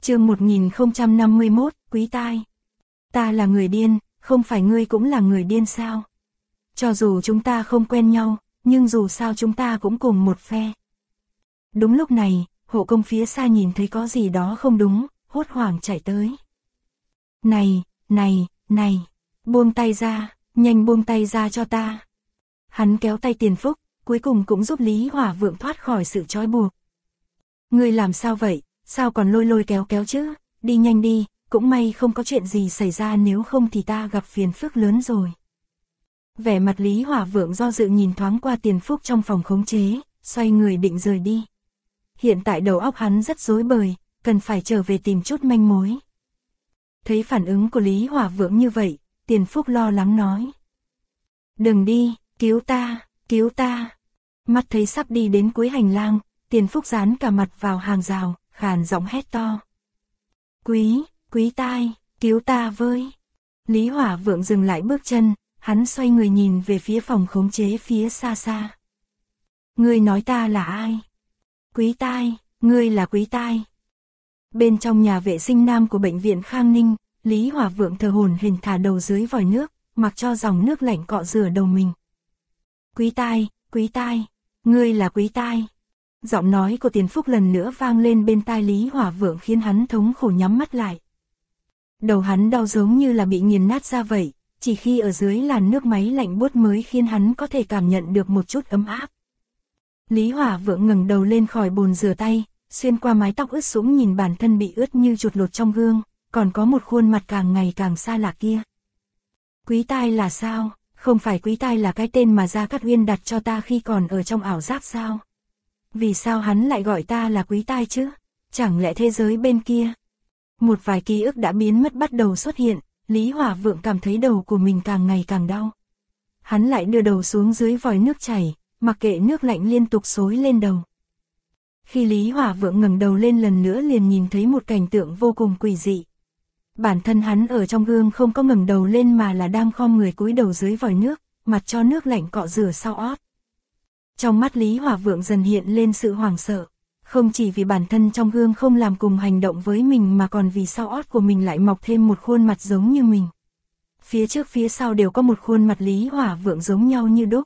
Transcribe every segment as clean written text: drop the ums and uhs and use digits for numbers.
Chương 1051, Quý tai. Ta là người điên, không phải ngươi cũng là người điên sao? Cho dù chúng ta không quen nhau, nhưng dù sao chúng ta cũng cùng một phe. Đúng lúc này, hộ công phía xa nhìn thấy có gì đó không đúng, hốt hoảng chạy tới. Này, buông tay ra, nhanh buông tay ra cho ta. Hắn kéo tay Tiền Phúc, cuối cùng cũng giúp Lý Hỏa Vượng thoát khỏi sự trói buộc. Ngươi làm sao vậy, sao còn lôi kéo chứ, đi nhanh đi, cũng may không có chuyện gì xảy ra, nếu không thì ta gặp phiền phức lớn rồi. Vẻ mặt Lý Hỏa Vượng do dự nhìn thoáng qua Tiền Phúc trong phòng khống chế, xoay người định rời đi. Hiện tại đầu óc hắn rất rối bời, cần phải trở về tìm chút manh mối. Thấy phản ứng của Lý Hỏa Vượng như vậy, Tiền Phúc lo lắng nói. Đừng đi, cứu ta. Mắt thấy sắp đi đến cuối hành lang, Tiền Phúc dán cả mặt vào hàng rào, khàn giọng hét to. Quý tai, cứu ta với. Lý Hỏa Vượng dừng lại bước chân, hắn xoay người nhìn về phía phòng khống chế phía xa xa. Ngươi nói ta là ai? Quý tai, ngươi là Quý tai. Bên trong nhà vệ sinh nam của bệnh viện Khang Ninh, Lý Hỏa Vượng thở hổn hển thả đầu dưới vòi nước, mặc cho dòng nước lạnh cọ rửa đầu mình. Quý tai, ngươi là Quý tai. Giọng nói của Tiền Phúc lần nữa vang lên bên tai Lý Hỏa Vượng khiến hắn thống khổ nhắm mắt lại. Đầu hắn đau giống như là bị nghiền nát ra vậy, chỉ khi ở dưới làn nước máy lạnh buốt mới khiến hắn có thể cảm nhận được một chút ấm áp. Lý Hỏa Vượng ngẩng đầu lên khỏi bồn rửa tay, xuyên qua mái tóc ướt sũng nhìn bản thân bị ướt như chuột lột trong gương, còn có một khuôn mặt càng ngày càng xa lạ kia. Quý tai là sao? Không phải Quý tai là cái tên mà Gia Cát Uyên đặt cho ta khi còn ở trong ảo giác sao? Vì sao hắn lại gọi ta là Quý tai chứ? Chẳng lẽ thế giới bên kia? Một vài ký ức đã biến mất bắt đầu xuất hiện, Lý Hỏa Vượng cảm thấy đầu của mình càng ngày càng đau. Hắn lại đưa đầu xuống dưới vòi nước chảy, mặc kệ nước lạnh liên tục xối lên đầu. Khi Lý Hỏa Vượng ngẩng đầu lên lần nữa liền nhìn thấy một cảnh tượng vô cùng quỷ dị. Bản thân hắn ở trong gương không có ngẩng đầu lên mà là đang khom người cúi đầu dưới vòi nước, mặt cho nước lạnh cọ rửa sau ót. Trong mắt Lý Hỏa Vượng dần hiện lên sự hoảng sợ, không chỉ vì bản thân trong gương không làm cùng hành động với mình mà còn vì sau ót của mình lại mọc thêm một khuôn mặt giống như mình. Phía trước phía sau đều có một khuôn mặt Lý Hỏa Vượng giống nhau như đúc.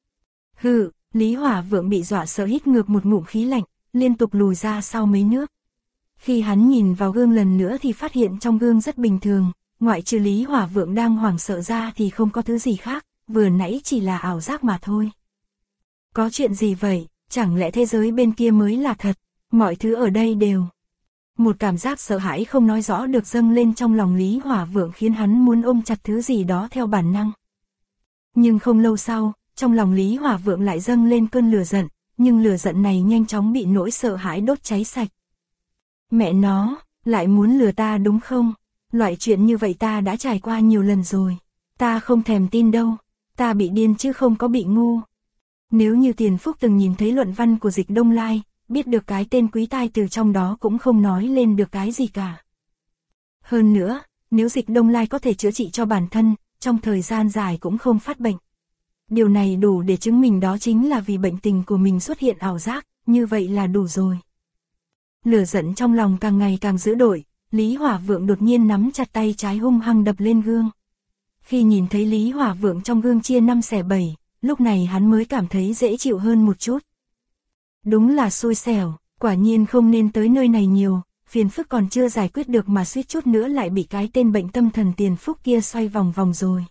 Hừ, Lý Hỏa Vượng bị dọa sợ hít ngược một ngụm khí lạnh, liên tục lùi ra sau mấy nước. Khi hắn nhìn vào gương lần nữa thì phát hiện trong gương rất bình thường, ngoại trừ Lý Hỏa Vượng đang hoảng sợ ra thì không có thứ gì khác, vừa nãy chỉ là ảo giác mà thôi. Có chuyện gì vậy, chẳng lẽ thế giới bên kia mới là thật, mọi thứ ở đây đều. Một cảm giác sợ hãi không nói rõ được dâng lên trong lòng Lý Hỏa Vượng khiến hắn muốn ôm chặt thứ gì đó theo bản năng. Nhưng không lâu sau, trong lòng Lý Hỏa Vượng lại dâng lên cơn lửa giận, nhưng lửa giận này nhanh chóng bị nỗi sợ hãi đốt cháy sạch. Mẹ nó, lại muốn lừa ta đúng không? Loại chuyện như vậy ta đã trải qua nhiều lần rồi. Ta không thèm tin đâu, ta bị điên chứ không có bị ngu. Nếu như Tiền Phúc từng nhìn thấy luận văn của Dịch Đông Lai, biết được cái tên Quý tai từ trong đó cũng không nói lên được cái gì cả. Hơn nữa, nếu Dịch Đông Lai có thể chữa trị cho bản thân, trong thời gian dài cũng không phát bệnh. Điều này đủ để chứng minh đó chính là vì bệnh tình của mình xuất hiện ảo giác, như vậy là đủ rồi. Lửa giận trong lòng càng ngày càng dữ dội, Lý Hỏa Vượng đột nhiên nắm chặt tay trái hung hăng đập lên gương. Khi nhìn thấy Lý Hỏa Vượng trong gương chia 5 xẻ 7, lúc này hắn mới cảm thấy dễ chịu hơn một chút. Đúng là xui xẻo, quả nhiên không nên tới nơi này nhiều, phiền phức còn chưa giải quyết được mà suýt chút nữa lại bị cái tên bệnh tâm thần Tiền Phúc kia xoay vòng vòng rồi.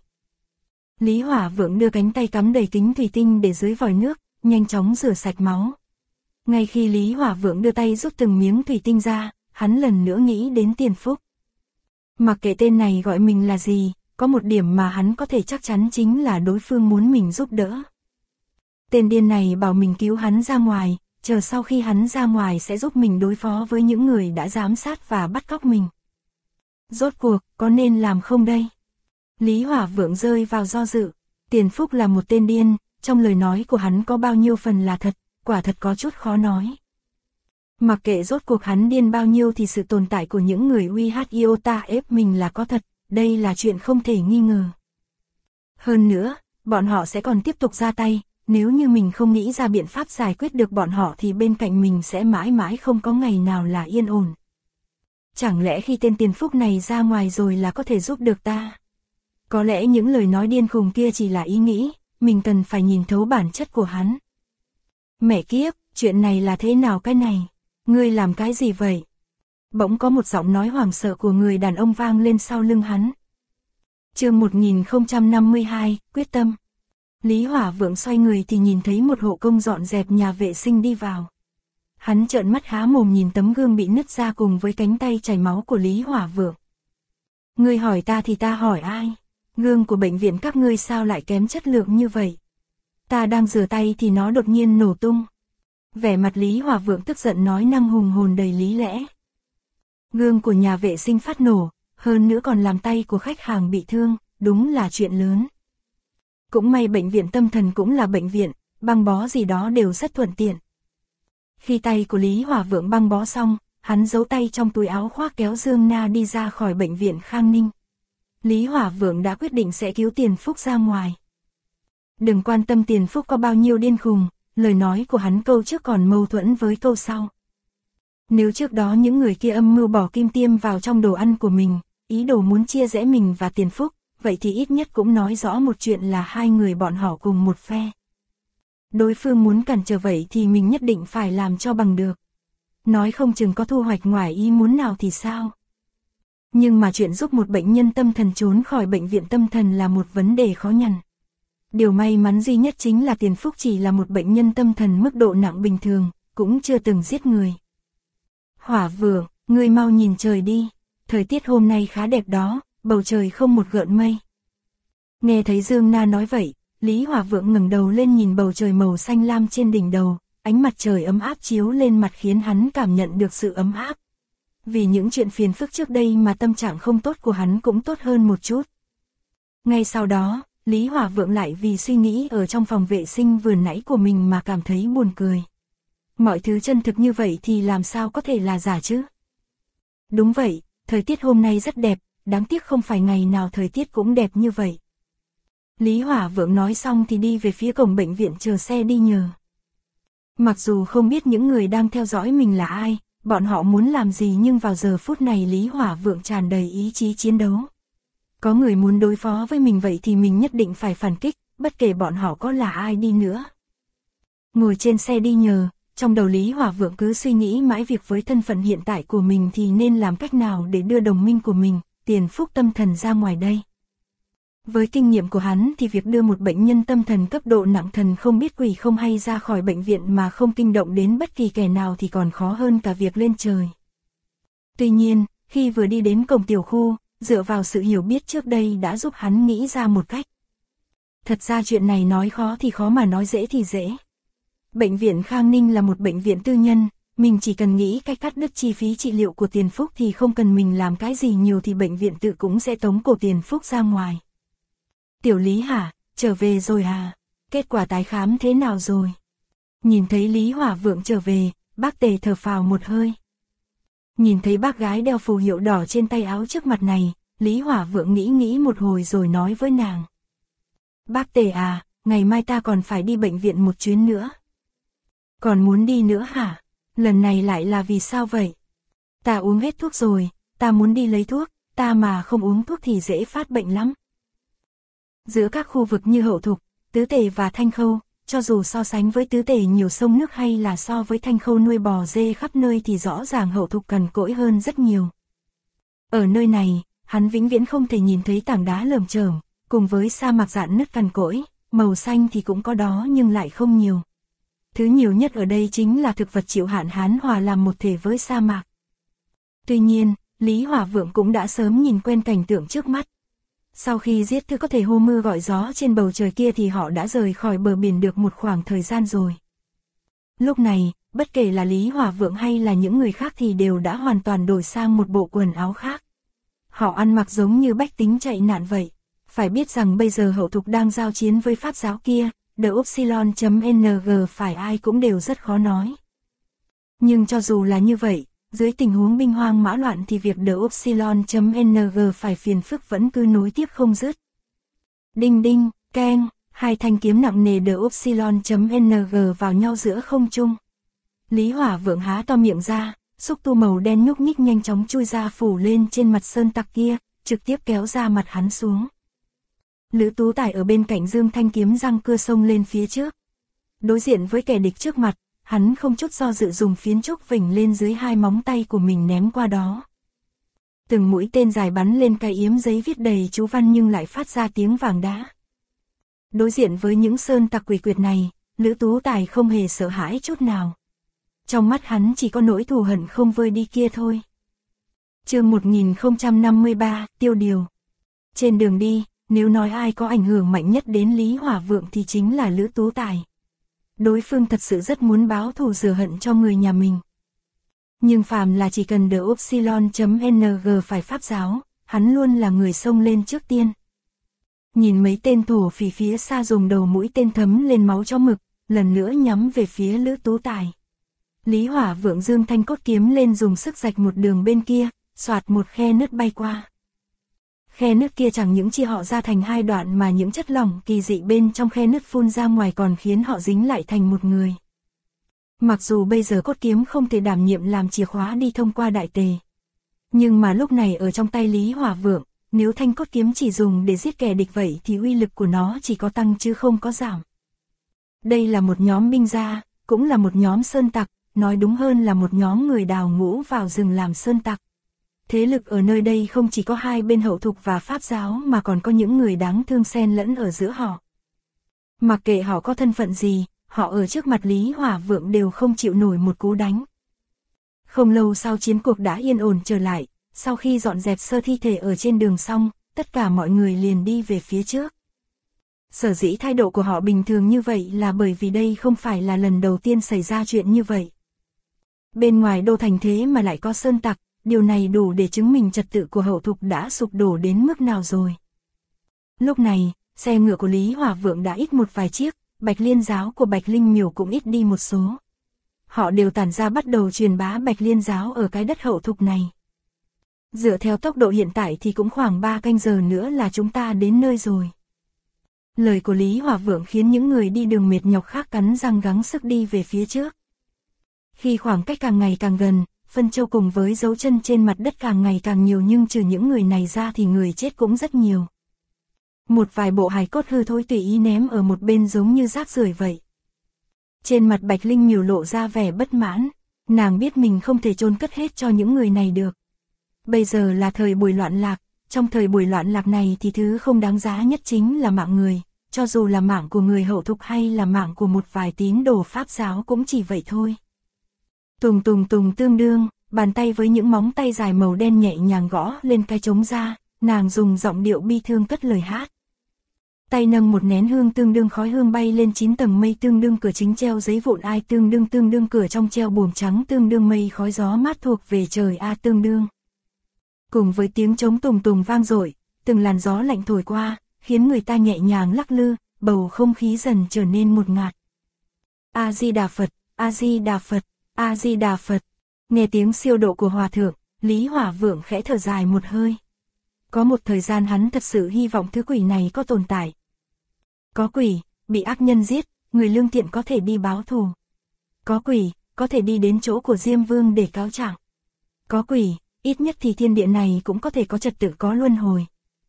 Lý Hỏa Vượng đưa cánh tay cắm đầy kính thủy tinh để dưới vòi nước, nhanh chóng rửa sạch máu. Ngay khi Lý Hỏa Vượng đưa tay rút từng miếng thủy tinh ra, hắn lần nữa nghĩ đến Tiền Phúc. Mặc kệ tên này gọi mình là gì, có một điểm mà hắn có thể chắc chắn chính là đối phương muốn mình giúp đỡ. Tên điên này bảo mình cứu hắn ra ngoài, chờ sau khi hắn ra ngoài sẽ giúp mình đối phó với những người đã giám sát và bắt cóc mình. Rốt cuộc, có nên làm không đây? Lý Hỏa Vượng rơi vào do dự. Tiền Phúc là một tên điên, trong lời nói của hắn có bao nhiêu phần là thật, quả thật có chút khó nói. Mặc kệ rốt cuộc hắn điên bao nhiêu thì sự tồn tại của những người uy hiếp iota ép mình là có thật, đây là chuyện không thể nghi ngờ. Hơn nữa, bọn họ sẽ còn tiếp tục ra tay, nếu như mình không nghĩ ra biện pháp giải quyết được bọn họ thì bên cạnh mình sẽ mãi mãi không có ngày nào là yên ổn. chẳng lẽ khi tên Tiền Phúc này ra ngoài rồi là có thể giúp được ta? Có lẽ những lời nói điên khùng kia chỉ là ý nghĩ, mình cần phải nhìn thấu bản chất của hắn. Mẹ kiếp, chuyện này là thế nào cái này? Ngươi làm cái gì vậy? Bỗng có một giọng nói hoảng sợ của người đàn ông vang lên sau lưng hắn. Chương 1052, quyết tâm. Lý Hỏa Vượng xoay người thì nhìn thấy một hộ công dọn dẹp nhà vệ sinh đi vào. Hắn trợn mắt há mồm nhìn tấm gương bị nứt ra cùng với cánh tay chảy máu của Lý Hỏa Vượng. Ngươi hỏi ta thì ta hỏi ai? Gương của bệnh viện các ngươi sao lại kém chất lượng như vậy? Ta đang rửa tay thì nó đột nhiên nổ tung. Vẻ mặt Lý Hỏa Vượng tức giận nói năng hùng hồn đầy lý lẽ. Gương của nhà vệ sinh phát nổ, hơn nữa còn làm tay của khách hàng bị thương, đúng là chuyện lớn. Cũng may bệnh viện tâm thần cũng là bệnh viện, băng bó gì đó đều rất thuận tiện. Khi tay của Lý Hỏa Vượng băng bó xong, hắn giấu tay trong túi áo khoác kéo Dương Na đi ra khỏi bệnh viện Khang Ninh. Lý Hỏa Vượng đã quyết định sẽ cứu Tiền Phúc ra ngoài. Đừng quan tâm Tiền Phúc có bao nhiêu điên khùng, lời nói của hắn câu trước còn mâu thuẫn với câu sau. Nếu trước đó những người kia âm mưu bỏ kim tiêm vào trong đồ ăn của mình, ý đồ muốn chia rẽ mình và Tiền Phúc, vậy thì ít nhất cũng nói rõ một chuyện là hai người bọn họ cùng một phe. Đối phương muốn cản trở vậy thì mình nhất định phải làm cho bằng được. Nói không chừng có thu hoạch ngoài ý muốn nào thì sao? Nhưng mà chuyện giúp một bệnh nhân tâm thần trốn khỏi bệnh viện tâm thần là một vấn đề khó nhằn. Điều may mắn duy nhất chính là Tiền Phúc chỉ là một bệnh nhân tâm thần mức độ nặng bình thường, cũng chưa từng giết người. Hỏa Vượng, ngươi mau nhìn trời đi, thời tiết hôm nay khá đẹp đó, bầu trời không một gợn mây. Nghe thấy Dương Na nói vậy, Lý Hỏa Vượng ngẩng đầu lên nhìn bầu trời màu xanh lam trên đỉnh đầu, ánh mặt trời ấm áp chiếu lên mặt khiến hắn cảm nhận được sự ấm áp. Vì những chuyện phiền phức trước đây mà tâm trạng không tốt của hắn cũng tốt hơn một chút. Ngay sau đó, Lý Hỏa Vượng lại vì suy nghĩ ở trong phòng vệ sinh vừa nãy của mình mà cảm thấy buồn cười. Mọi thứ chân thực như vậy thì làm sao có thể là giả chứ? Đúng vậy, thời tiết hôm nay rất đẹp, đáng tiếc không phải ngày nào thời tiết cũng đẹp như vậy. Lý Hỏa Vượng nói xong thì đi về phía cổng bệnh viện chờ xe đi nhờ. Mặc dù không biết những người đang theo dõi mình là ai, bọn họ muốn làm gì nhưng vào giờ phút này Lý Hỏa Vượng tràn đầy ý chí chiến đấu. Có người muốn đối phó với mình vậy thì mình nhất định phải phản kích, bất kể bọn họ có là ai đi nữa. Ngồi trên xe đi nhờ, trong đầu Lý Hỏa Vượng cứ suy nghĩ mãi việc với thân phận hiện tại của mình thì nên làm cách nào để đưa đồng minh của mình, Tiền Phúc tâm thần ra ngoài đây. Với kinh nghiệm của hắn thì việc đưa một bệnh nhân tâm thần cấp độ nặng thần không biết quỷ không hay ra khỏi bệnh viện mà không kinh động đến bất kỳ kẻ nào thì còn khó hơn cả việc lên trời. Tuy nhiên, khi vừa đi đến cổng tiểu khu, dựa vào sự hiểu biết trước đây đã giúp hắn nghĩ ra một cách. Thật ra chuyện này nói khó thì khó mà nói dễ thì dễ. Bệnh viện Khang Ninh là một bệnh viện tư nhân, mình chỉ cần nghĩ cách cắt đứt chi phí trị liệu của Tiền Phúc thì không cần mình làm cái gì nhiều thì bệnh viện tự cũng sẽ tống cổ Tiền Phúc ra ngoài. Tiểu Lý hả, trở về rồi à? Kết quả tái khám thế nào rồi? Nhìn thấy Lý Hỏa Vượng trở về, bác Tề thở phào một hơi. Nhìn thấy bác gái đeo phù hiệu đỏ trên tay áo trước mặt này, Lý Hỏa Vượng nghĩ một hồi rồi nói với nàng. Bác Tề à, ngày mai ta còn phải đi bệnh viện một chuyến nữa. Còn muốn đi nữa hả? Lần này lại là vì sao vậy? Ta uống hết thuốc rồi, ta muốn đi lấy thuốc, ta mà không uống thuốc thì dễ phát bệnh lắm. Giữa các khu vực như Hậu Thục, Tứ Tề và Thanh Khâu, cho dù so sánh với Tứ Tề nhiều sông nước hay là so với Thanh Khâu nuôi bò dê khắp nơi thì rõ ràng Hậu Thục cằn cỗi hơn rất nhiều. Ở nơi này, hắn vĩnh viễn không thể nhìn thấy tảng đá lởm chởm, cùng với sa mạc rạn nứt cằn cỗi, màu xanh thì cũng có đó nhưng lại không nhiều. Thứ nhiều nhất ở đây chính là thực vật chịu hạn hán hòa làm một thể với sa mạc. Tuy nhiên, Lý Hỏa Vượng cũng đã sớm nhìn quen cảnh tượng trước mắt. Sau khi giết thứ có thể hô mưa gọi gió trên bầu trời kia thì họ đã rời khỏi bờ biển được một khoảng thời gian rồi. Lúc này, bất kể là Lý Hỏa Vượng hay là những người khác thì đều đã hoàn toàn đổi sang một bộ quần áo khác. Họ ăn mặc giống như bách tính chạy nạn vậy. Phải biết rằng bây giờ Hậu Thục đang giao chiến với Pháp giáo kia, The Upsilon.ng phải ai cũng đều rất khó nói. Nhưng cho dù là như vậy, dưới tình huống binh hoang mã loạn thì việc The Upsilon.ng phải phiền phức vẫn cứ nối tiếp không dứt. Đinh đinh, keng, hai thanh kiếm nặng nề The Upsilon.ng vào nhau giữa không trung. Lý Hỏa Vượng há to miệng ra, xúc tu màu đen nhúc nhích nhanh chóng chui ra phủ lên trên mặt sơn tặc kia, trực tiếp kéo ra mặt hắn xuống. Lữ Tú Tài ở bên cạnh Dương Thanh kiếm răng cưa xông lên phía trước. Đối diện với kẻ địch trước mặt, hắn không chút do dự dùng phiến trúc vểnh lên dưới hai móng tay của mình ném qua đó. Từng mũi tên dài bắn lên cái yếm giấy viết đầy chú văn nhưng lại phát ra tiếng vàng đá. Đối diện với những sơn tặc quỷ quyệt này, Lữ Tú Tài không hề sợ hãi chút nào. Trong mắt hắn chỉ có nỗi thù hận không vơi đi kia thôi. Chương 1053, tiêu điều. Trên đường đi, nếu nói ai có ảnh hưởng mạnh nhất đến Lý Hỏa Vượng thì chính là Lữ Tú Tài. Đối phương thật sự rất muốn báo thù rửa hận cho người nhà mình. Nhưng phàm là chỉ cần đỡ Upsilon.ng phải pháp giáo, hắn luôn là người xông lên trước tiên. Nhìn mấy tên thổ phỉ phía xa dùng đầu mũi tên thấm lên máu cho mực, lần nữa nhắm về phía Lữ Tú Tài. Lý Hỏa Vượng dương thanh cốt kiếm lên dùng sức rạch một đường bên kia, xoạt một khe nứt bay qua. Khe nứt kia chẳng những chia họ ra thành hai đoạn mà những chất lỏng kỳ dị bên trong khe nứt phun ra ngoài còn khiến họ dính lại thành một người. Mặc dù bây giờ cốt kiếm không thể đảm nhiệm làm chìa khóa đi thông qua đại tề. Nhưng mà lúc này ở trong tay Lý Hỏa Vượng, nếu thanh cốt kiếm chỉ dùng để giết kẻ địch vậy thì uy lực của nó chỉ có tăng chứ không có giảm. Đây là một nhóm binh gia, cũng là một nhóm sơn tặc, nói đúng hơn là một nhóm người đào ngũ vào rừng làm sơn tặc. Thế lực ở nơi đây không chỉ có hai bên hậu thục và pháp giáo mà còn có những người đáng thương xen lẫn ở giữa họ. Mặc kệ họ có thân phận gì, họ ở trước mặt Lý Hỏa Vượng đều không chịu nổi một cú đánh. Không lâu sau chiến cuộc đã yên ổn trở lại, sau khi dọn dẹp sơ thi thể ở trên đường xong, tất cả mọi người liền đi về phía trước. Sở dĩ thái độ của họ bình thường như vậy là bởi vì đây không phải là lần đầu tiên xảy ra chuyện như vậy. Bên ngoài đô thành thế mà lại có sơn tặc, điều này đủ để chứng minh trật tự của hậu thục đã sụp đổ đến mức nào rồi. Lúc này, xe ngựa của Lý Hỏa Vượng đã ít một vài chiếc, Bạch Liên giáo của Bạch Linh Miểu cũng ít đi một số. Họ đều tản ra bắt đầu truyền bá Bạch Liên giáo ở cái đất hậu thục này. Dựa theo tốc độ hiện tại thì cũng khoảng 3 canh giờ nữa là chúng ta đến nơi rồi. Lời của Lý Hỏa Vượng khiến những người đi đường mệt nhọc khác cắn răng gắng sức đi về phía trước. Khi khoảng cách càng ngày càng gần, phân châu cùng với dấu chân trên mặt đất càng ngày càng nhiều nhưng trừ những người này ra thì người chết cũng rất nhiều. Một vài bộ hài cốt hư thối tùy ý ném ở một bên giống như rác rưởi vậy. Trên mặt Bạch Linh Miểu lộ ra vẻ bất mãn, nàng biết mình không thể chôn cất hết cho những người này được. Bây giờ là thời buổi loạn lạc, trong thời buổi loạn lạc này thì thứ không đáng giá nhất chính là mạng người, cho dù là mạng của người hậu thục hay là mạng của một vài tín đồ pháp giáo cũng chỉ vậy thôi. Tùng tùng tùng tương đương, bàn tay với những móng tay dài màu đen nhẹ nhàng gõ lên cái trống ra, nàng dùng giọng điệu bi thương cất lời hát. Tay nâng một nén hương tương đương khói hương bay lên 9 tầng mây tương đương cửa chính treo giấy vụn ai tương đương cửa trong treo buồm trắng tương đương mây khói gió mát thuộc về trời a tương đương. Cùng với tiếng trống tùng tùng vang dội, từng làn gió lạnh thổi qua, khiến người ta nhẹ nhàng lắc lư, bầu không khí dần trở nên một ngạt. A Di Đà Phật, A Di Đà Phật, A Di Đà Phật. Nghe tiếng siêu độ của hòa thượng, Lý Hỏa Vượng khẽ thở dài một hơi. Có một thời gian hắn thật sự hy vọng thứ quỷ này có tồn tại. Có quỷ, bị ác nhân giết, người lương thiện có thể đi báo thù. Có quỷ, có thể đi đến chỗ của Diêm Vương để cáo trạng. Có quỷ, ít nhất thì thiên địa này cũng có thể có trật tự có luân hồi.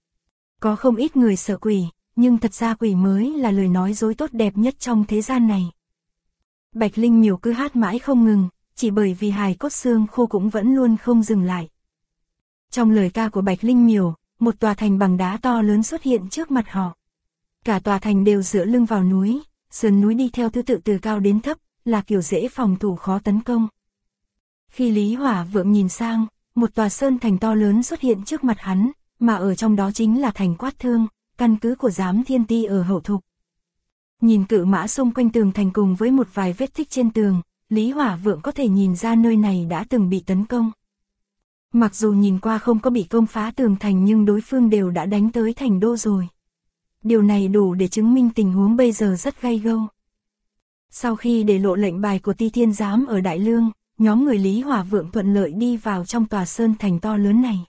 Có không ít người sợ quỷ, nhưng thật ra quỷ mới là lời nói dối tốt đẹp nhất trong thế gian này. Bạch Linh Miểu cứ hát mãi không ngừng, chỉ bởi vì hài cốt xương khô cũng vẫn luôn không dừng lại. Trong lời ca của Bạch Linh Miểu, một tòa thành bằng đá to lớn xuất hiện trước mặt họ. Cả tòa thành đều dựa lưng vào núi, sườn núi đi theo thứ tự từ cao đến thấp, là kiểu dễ phòng thủ khó tấn công. Khi Lý Hỏa Vượng nhìn sang, một tòa sơn thành to lớn xuất hiện trước mặt hắn, mà ở trong đó chính là thành Quát Thương, căn cứ của Giám Thiên Ti ở hậu thục. Nhìn cự mã xung quanh tường thành cùng với một vài vết tích trên tường, Lý Hỏa Vượng có thể nhìn ra nơi này đã từng bị tấn công. Mặc dù nhìn qua không có bị công phá tường thành nhưng đối phương đều đã đánh tới thành đô rồi. Điều này đủ để chứng minh tình huống bây giờ rất gay gâu. Sau khi để lộ lệnh bài của Ti Thiên Giám ở Đại Lương, nhóm người Lý Hỏa Vượng thuận lợi đi vào trong tòa sơn thành to lớn này.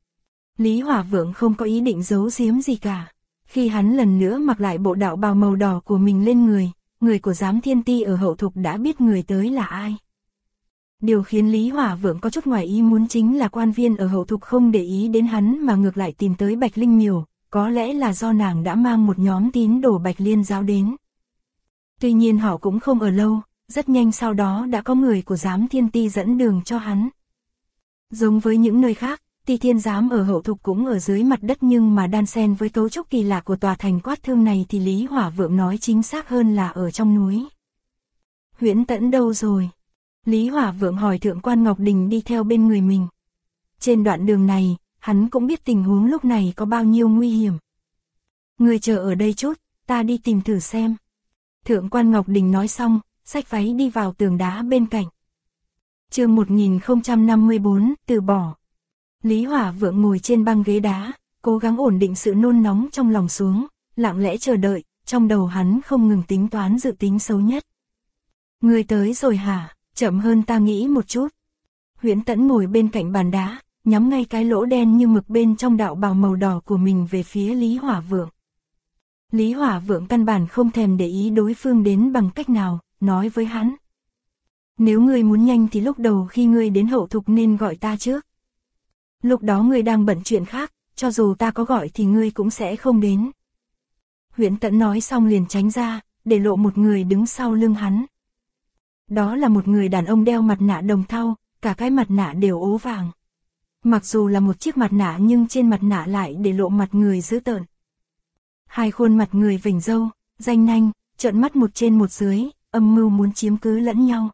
Lý Hỏa Vượng không có ý định giấu giếm gì cả. Khi hắn lần nữa mặc lại bộ đạo bào màu đỏ của mình lên người của Giám Thiên Ti ở hậu thục đã biết người tới là ai. Điều khiến Lý Hỏa Vượng có chút ngoài ý muốn chính là quan viên ở hậu thục không để ý đến hắn mà ngược lại tìm tới Bạch Linh Miểu, có lẽ là do nàng đã mang một nhóm tín đồ Bạch Liên giáo đến. Tuy nhiên họ cũng không ở lâu, rất nhanh sau đó đã có người của giám thiên ti dẫn đường cho hắn. Giống với những nơi khác, Ti Thiên giám ở hậu thục cũng ở dưới mặt đất nhưng mà đan xen với cấu trúc kỳ lạ của tòa thành Quát Thương này thì Lý Hỏa Vượng nói chính xác hơn là ở trong núi. Huyễn Tẫn đâu rồi? Lý Hỏa Vượng hỏi Thượng quan Ngọc Đình đi theo bên người mình. Trên đoạn đường này, hắn cũng biết tình huống lúc này có bao nhiêu nguy hiểm. Người chờ ở đây chút, ta đi tìm thử xem. Thượng quan Ngọc Đình nói xong, xách váy đi vào tường đá bên cạnh. Chương 1054, từ bỏ. Lý Hỏa Vượng ngồi trên băng ghế đá, cố gắng ổn định sự nôn nóng trong lòng xuống, lặng lẽ chờ đợi, trong đầu hắn không ngừng tính toán dự tính xấu nhất. Người tới rồi hả? Chậm hơn ta nghĩ một chút. Huyễn Tẫn ngồi bên cạnh bàn đá, nhắm ngay cái lỗ đen như mực bên trong đạo bào màu đỏ của mình về phía Lý Hỏa Vượng. Lý Hỏa Vượng căn bản không thèm để ý đối phương đến bằng cách nào, nói với hắn. Nếu ngươi muốn nhanh thì lúc đầu khi ngươi đến hậu thục nên gọi ta trước. Lúc đó ngươi đang bận chuyện khác, cho dù ta có gọi thì ngươi cũng sẽ không đến. Huyễn Tẫn nói xong liền tránh ra, để lộ một người đứng sau lưng hắn. Đó là một người đàn ông đeo mặt nạ đồng thau, cả cái mặt nạ đều ố vàng. Mặc dù là một chiếc mặt nạ nhưng trên mặt nạ lại để lộ mặt người dữ tợn. Hai khuôn mặt người vểnh râu, ranh nanh, trợn mắt một trên một dưới, âm mưu muốn chiếm cứ lẫn nhau.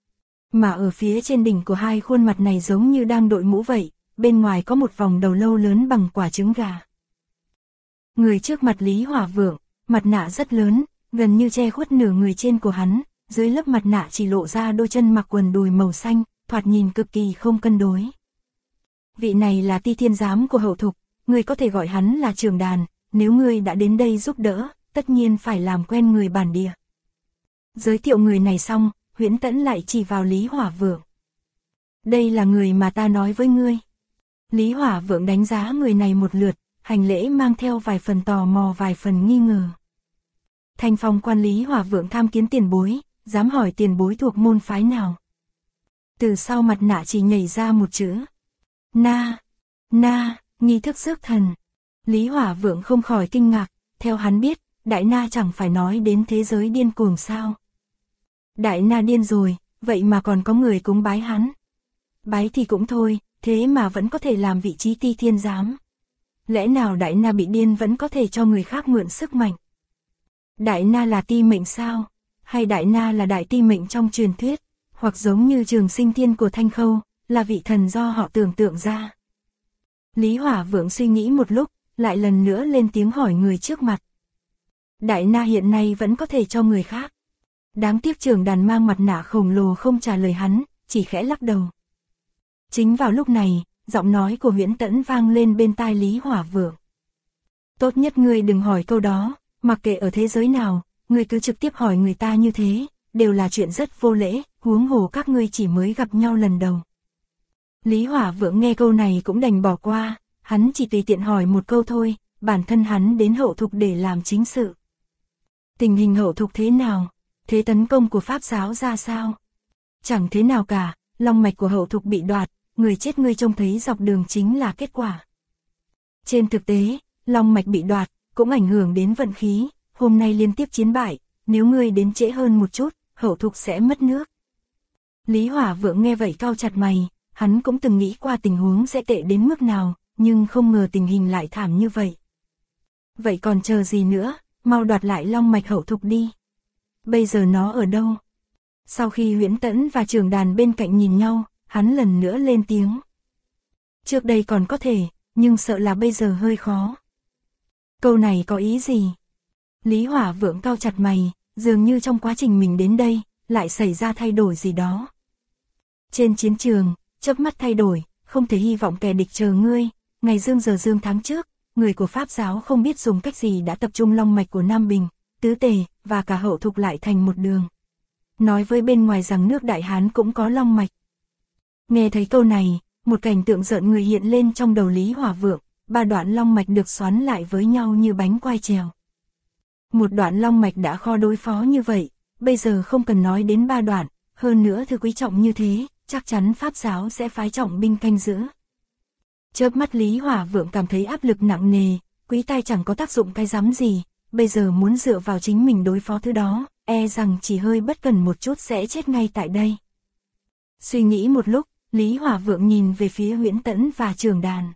Mà ở phía trên đỉnh của hai khuôn mặt này giống như đang đội mũ vậy, bên ngoài có một vòng đầu lâu lớn bằng quả trứng gà. Người trước mặt Lý Hỏa Vượng, mặt nạ rất lớn, gần như che khuất nửa người trên của hắn, dưới lớp mặt nạ chỉ lộ ra đôi chân mặc quần đùi màu xanh, thoạt nhìn cực kỳ không cân đối. Vị này là Ti Thiên giám của hậu thục, người có thể gọi hắn là trưởng đàn, nếu ngươi đã đến đây giúp đỡ, tất nhiên phải làm quen người bản địa. Giới thiệu người này xong, Huyễn Tẫn lại chỉ vào Lý Hỏa Vượng. Đây là người mà ta nói với ngươi. Lý Hỏa Vượng đánh giá người này một lượt, hành lễ mang theo vài phần tò mò vài phần nghi ngờ. Thanh phong quan Lý Hỏa Vượng tham kiến tiền bối, dám hỏi tiền bối thuộc môn phái nào. Từ sau mặt nạ chỉ nhảy ra một chữ. Na, nghi thức rước thần. Lý Hỏa Vượng không khỏi kinh ngạc, theo hắn biết, Đại Na chẳng phải nói đến thế giới điên cuồng sao. Đại Na điên rồi, vậy mà còn có người cúng bái hắn. Bái thì cũng thôi, thế mà vẫn có thể làm vị trí Ti Thiên giám. Lẽ nào Đại Na bị điên vẫn có thể cho người khác mượn sức mạnh? Đại Na là ti mệnh sao? Hay Đại Na là đại ti mệnh trong truyền thuyết? Hoặc giống như Trường Sinh Thiên của Thanh Khâu, là vị thần do họ tưởng tượng ra? Lý Hỏa Vượng suy nghĩ một lúc, lại lần nữa lên tiếng hỏi người trước mặt. Đại Na hiện nay vẫn có thể cho người khác. Đáng tiếc trưởng đàn mang mặt nạ khổng lồ không trả lời hắn, chỉ khẽ lắc đầu. Chính vào lúc này, giọng nói của Huyễn Tẫn vang lên bên tai Lý Hỏa Vượng. Tốt nhất ngươi đừng hỏi câu đó, mặc kệ ở thế giới nào, ngươi cứ trực tiếp hỏi người ta như thế, đều là chuyện rất vô lễ, huống hồ các ngươi chỉ mới gặp nhau lần đầu. Lý Hỏa Vượng nghe câu này cũng đành bỏ qua, hắn chỉ tùy tiện hỏi một câu thôi, bản thân hắn đến hậu thục để làm chính sự. Tình hình hậu thục thế nào? Thế tấn công của Pháp giáo ra sao? Chẳng thế nào cả, long mạch của hậu thục bị đoạt, người chết ngươi trông thấy dọc đường chính là kết quả. Trên thực tế, long mạch bị đoạt, cũng ảnh hưởng đến vận khí, hôm nay liên tiếp chiến bại, nếu ngươi đến trễ hơn một chút, hậu thục sẽ mất nước. Lý Hỏa Vượng nghe vậy cau chặt mày, hắn cũng từng nghĩ qua tình huống sẽ tệ đến mức nào, nhưng không ngờ tình hình lại thảm như vậy. Vậy còn chờ gì nữa, mau đoạt lại long mạch hậu thục đi. Bây giờ nó ở đâu? Sau khi Huyễn Tẫn và trưởng đàn bên cạnh nhìn nhau, hắn lần nữa lên tiếng. Trước đây còn có thể, nhưng sợ là bây giờ hơi khó. Câu này có ý gì? Lý Hỏa Vượng cau chặt mày, dường như trong quá trình mình đến đây, lại xảy ra thay đổi gì đó. Trên chiến trường, chớp mắt thay đổi, không thể hy vọng kẻ địch chờ ngươi, ngày dương giờ dương tháng trước, người của Pháp giáo không biết dùng cách gì đã tập trung long mạch của Nam Bình, Tứ Tề, và cả hậu thục lại thành một đường. Nói với bên ngoài rằng nước Đại Hán cũng có long mạch. Nghe thấy câu này, một cảnh tượng rợn người hiện lên trong đầu Lý Hỏa Vượng, ba đoạn long mạch được xoắn lại với nhau như bánh quai trèo. Một đoạn long mạch đã khó đối phó như vậy, bây giờ không cần nói đến ba đoạn, hơn nữa thứ quý trọng như thế, chắc chắn Pháp giáo sẽ phái trọng binh canh giữ. Chớp mắt Lý Hỏa Vượng cảm thấy áp lực nặng nề, quý tai chẳng có tác dụng cái rắm gì, bây giờ muốn dựa vào chính mình đối phó thứ đó, e rằng chỉ hơi bất cần một chút sẽ chết ngay tại đây. Suy nghĩ một lúc, Lý Hỏa Vượng nhìn về phía Huyễn Tẫn và Trường Đàn.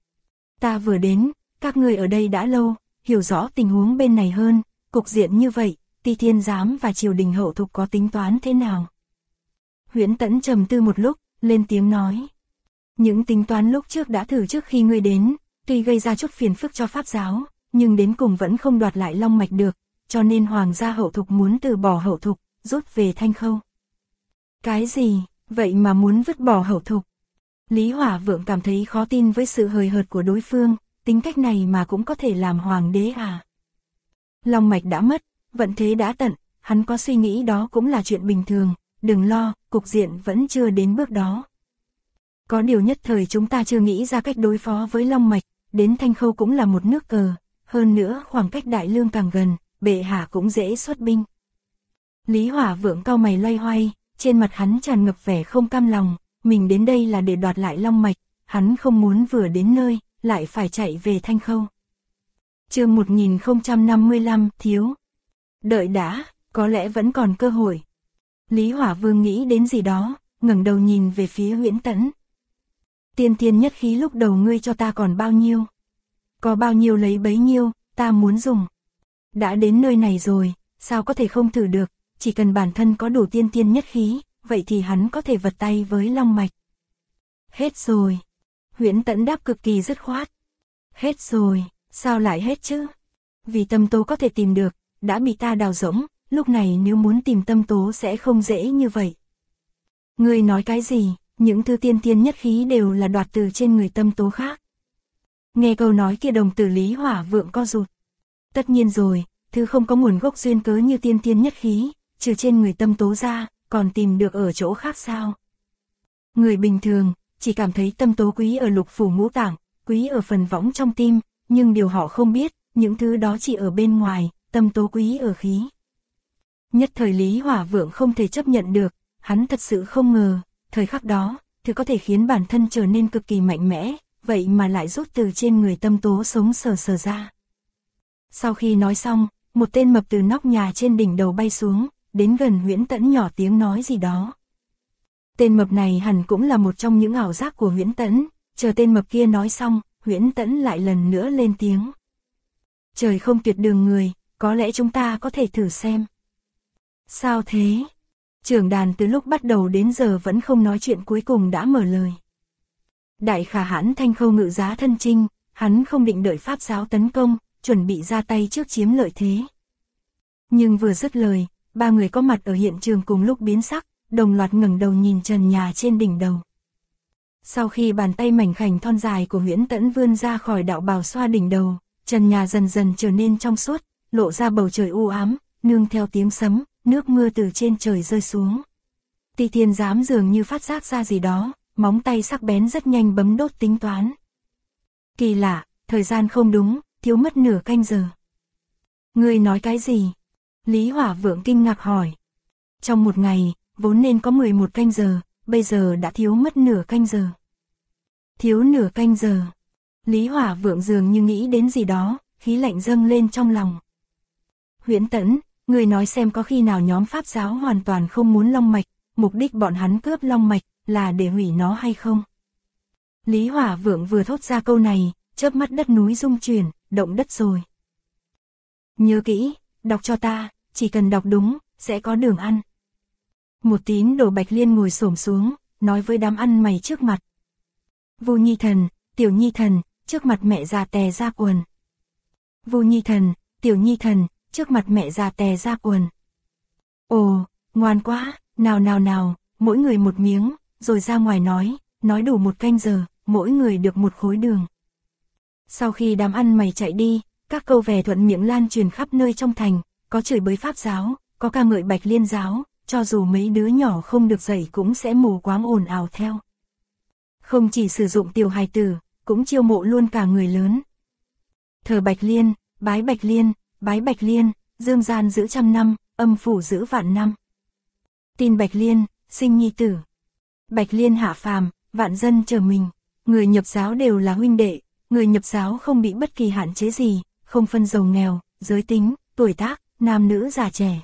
Ta vừa đến, các người ở đây đã lâu, hiểu rõ tình huống bên này hơn, cục diện như vậy, Ti Thiên Giám và triều đình hậu thục có tính toán thế nào? Huyễn Tẫn trầm tư một lúc, lên tiếng nói. Những tính toán lúc trước đã thử trước khi ngươi đến, tuy gây ra chút phiền phức cho Pháp giáo, nhưng đến cùng vẫn không đoạt lại long mạch được, cho nên hoàng gia hậu thục muốn từ bỏ hậu thục, rút về Thanh Khâu. Cái gì, vậy mà muốn vứt bỏ hậu thục? Lý Hỏa Vượng cảm thấy khó tin với sự hời hợt của đối phương, tính cách này mà cũng có thể làm hoàng đế à? Long mạch đã mất, vận thế đã tận, hắn có suy nghĩ đó cũng là chuyện bình thường, đừng lo, cục diện vẫn chưa đến bước đó. Có điều nhất thời chúng ta chưa nghĩ ra cách đối phó với long mạch, đến Thanh Khâu cũng là một nước cờ, hơn nữa khoảng cách Đại Lương càng gần, bệ hạ cũng dễ xuất binh. Lý Hỏa Vượng cau mày loay hoay, trên mặt hắn tràn ngập vẻ không cam lòng, mình đến đây là để đoạt lại long mạch, hắn không muốn vừa đến nơi, lại phải chạy về Thanh Khâu. Chương 1055 thiếu. Đợi đã, có lẽ vẫn còn cơ hội. Lý Hỏa Vương nghĩ đến gì đó, ngẩng đầu nhìn về phía Huyễn Tẫn. Tiên thiên nhất khí lúc đầu ngươi cho ta còn bao nhiêu? Có bao nhiêu lấy bấy nhiêu, ta muốn dùng. Đã đến nơi này rồi, sao có thể không thử được, chỉ cần bản thân có đủ tiên thiên nhất khí, vậy thì hắn có thể vật tay với long mạch. Hết rồi. Huyễn Tẫn đáp cực kỳ dứt khoát. Hết rồi, sao lại hết chứ? Vì tâm tố có thể tìm được, đã bị ta đào rỗng, lúc này nếu muốn tìm tâm tố sẽ không dễ như vậy. Ngươi nói cái gì, những thứ tiên thiên nhất khí đều là đoạt từ trên người tâm tố khác. Nghe câu nói kia đồng tử Lý Hỏa Vượng co rụt. Tất nhiên rồi, thứ không có nguồn gốc duyên cớ như tiên thiên nhất khí, trừ trên người tâm tố ra, còn tìm được ở chỗ khác sao? Người bình thường, chỉ cảm thấy tâm tố quý ở lục phủ ngũ tạng, quý ở phần võng trong tim, nhưng điều họ không biết, những thứ đó chỉ ở bên ngoài, tâm tố quý ở khí. Nhất thời Lý Hỏa Vượng không thể chấp nhận được, hắn thật sự không ngờ, thời khắc đó, thứ có thể khiến bản thân trở nên cực kỳ mạnh mẽ, vậy mà lại rút từ trên người tâm tố sống sờ sờ ra. Sau khi nói xong, một tên mập từ nóc nhà trên đỉnh đầu bay xuống, đến gần Huyễn Tẫn nhỏ tiếng nói gì đó. Tên mập này hẳn cũng là một trong những ảo giác của Huyễn Tẫn, chờ tên mập kia nói xong, Huyễn Tẫn lại lần nữa lên tiếng. Trời không tuyệt đường người, có lẽ chúng ta có thể thử xem. Sao thế? Trưởng Đàn từ lúc bắt đầu đến giờ vẫn không nói chuyện cuối cùng đã mở lời. Đại khả hãn Thanh Khâu ngự giá thân chinh, hắn không định đợi Pháp giáo tấn công, chuẩn bị ra tay trước chiếm lợi thế. Nhưng vừa dứt lời, ba người có mặt ở hiện trường cùng lúc biến sắc, đồng loạt ngẩng đầu nhìn trần nhà trên đỉnh đầu. Sau khi bàn tay mảnh khảnh thon dài của Huyễn Tẫn vươn ra khỏi đạo bào xoa đỉnh đầu, trần nhà dần dần trở nên trong suốt, lộ ra bầu trời u ám, nương theo tiếng sấm, nước mưa từ trên trời rơi xuống. Ti Thiên Giám dường như phát giác ra gì đó, móng tay sắc bén rất nhanh bấm đốt tính toán. Kỳ lạ, thời gian không đúng, thiếu mất nửa canh giờ. Ngươi nói cái gì? Lý Hỏa Vượng kinh ngạc hỏi. Trong một ngày, vốn nên có 11 canh giờ, bây giờ đã thiếu mất nửa canh giờ. Thiếu nửa canh giờ. Lý Hỏa Vượng dường như nghĩ đến gì đó, khí lạnh dâng lên trong lòng. Huyễn Tẫn, người nói xem có khi nào nhóm Pháp giáo hoàn toàn không muốn long mạch, mục đích bọn hắn cướp long mạch là để hủy nó hay không? Lý Hỏa Vượng vừa thốt ra câu này, chớp mắt đất núi rung chuyển, động đất rồi. Nhớ kỹ, đọc cho ta, chỉ cần đọc đúng, sẽ có đường ăn. Một tín đồ Bạch Liên ngồi xổm xuống, nói với đám ăn mày trước mặt. Vu Nhi Thần, Tiểu Nhi Thần, trước mặt mẹ già tè ra quần. Vu Nhi Thần, Tiểu Nhi Thần, trước mặt mẹ già tè ra quần. Ồ, ngoan quá, nào, mỗi người một miếng, rồi ra ngoài nói đủ một canh giờ, mỗi người được một khối đường. Sau khi đám ăn mày chạy đi, các câu vẻ thuận miệng lan truyền khắp nơi trong thành, có chửi bới Pháp giáo, có ca ngợi Bạch Liên giáo, cho dù mấy đứa nhỏ không được dạy cũng sẽ mù quáng ồn ào theo. Không chỉ sử dụng tiểu hài tử, cũng chiêu mộ luôn cả người lớn. Thờ Bạch Liên, bái Bạch Liên, bái Bạch Liên, dương gian giữ 100 năm, âm phủ giữ vạn năm. Tin Bạch Liên, sinh nhi tử. Bạch Liên hạ phàm, vạn dân chờ mình. Người nhập giáo đều là huynh đệ, người nhập giáo không bị bất kỳ hạn chế gì, không phân giàu nghèo, giới tính, tuổi tác, nam nữ già trẻ.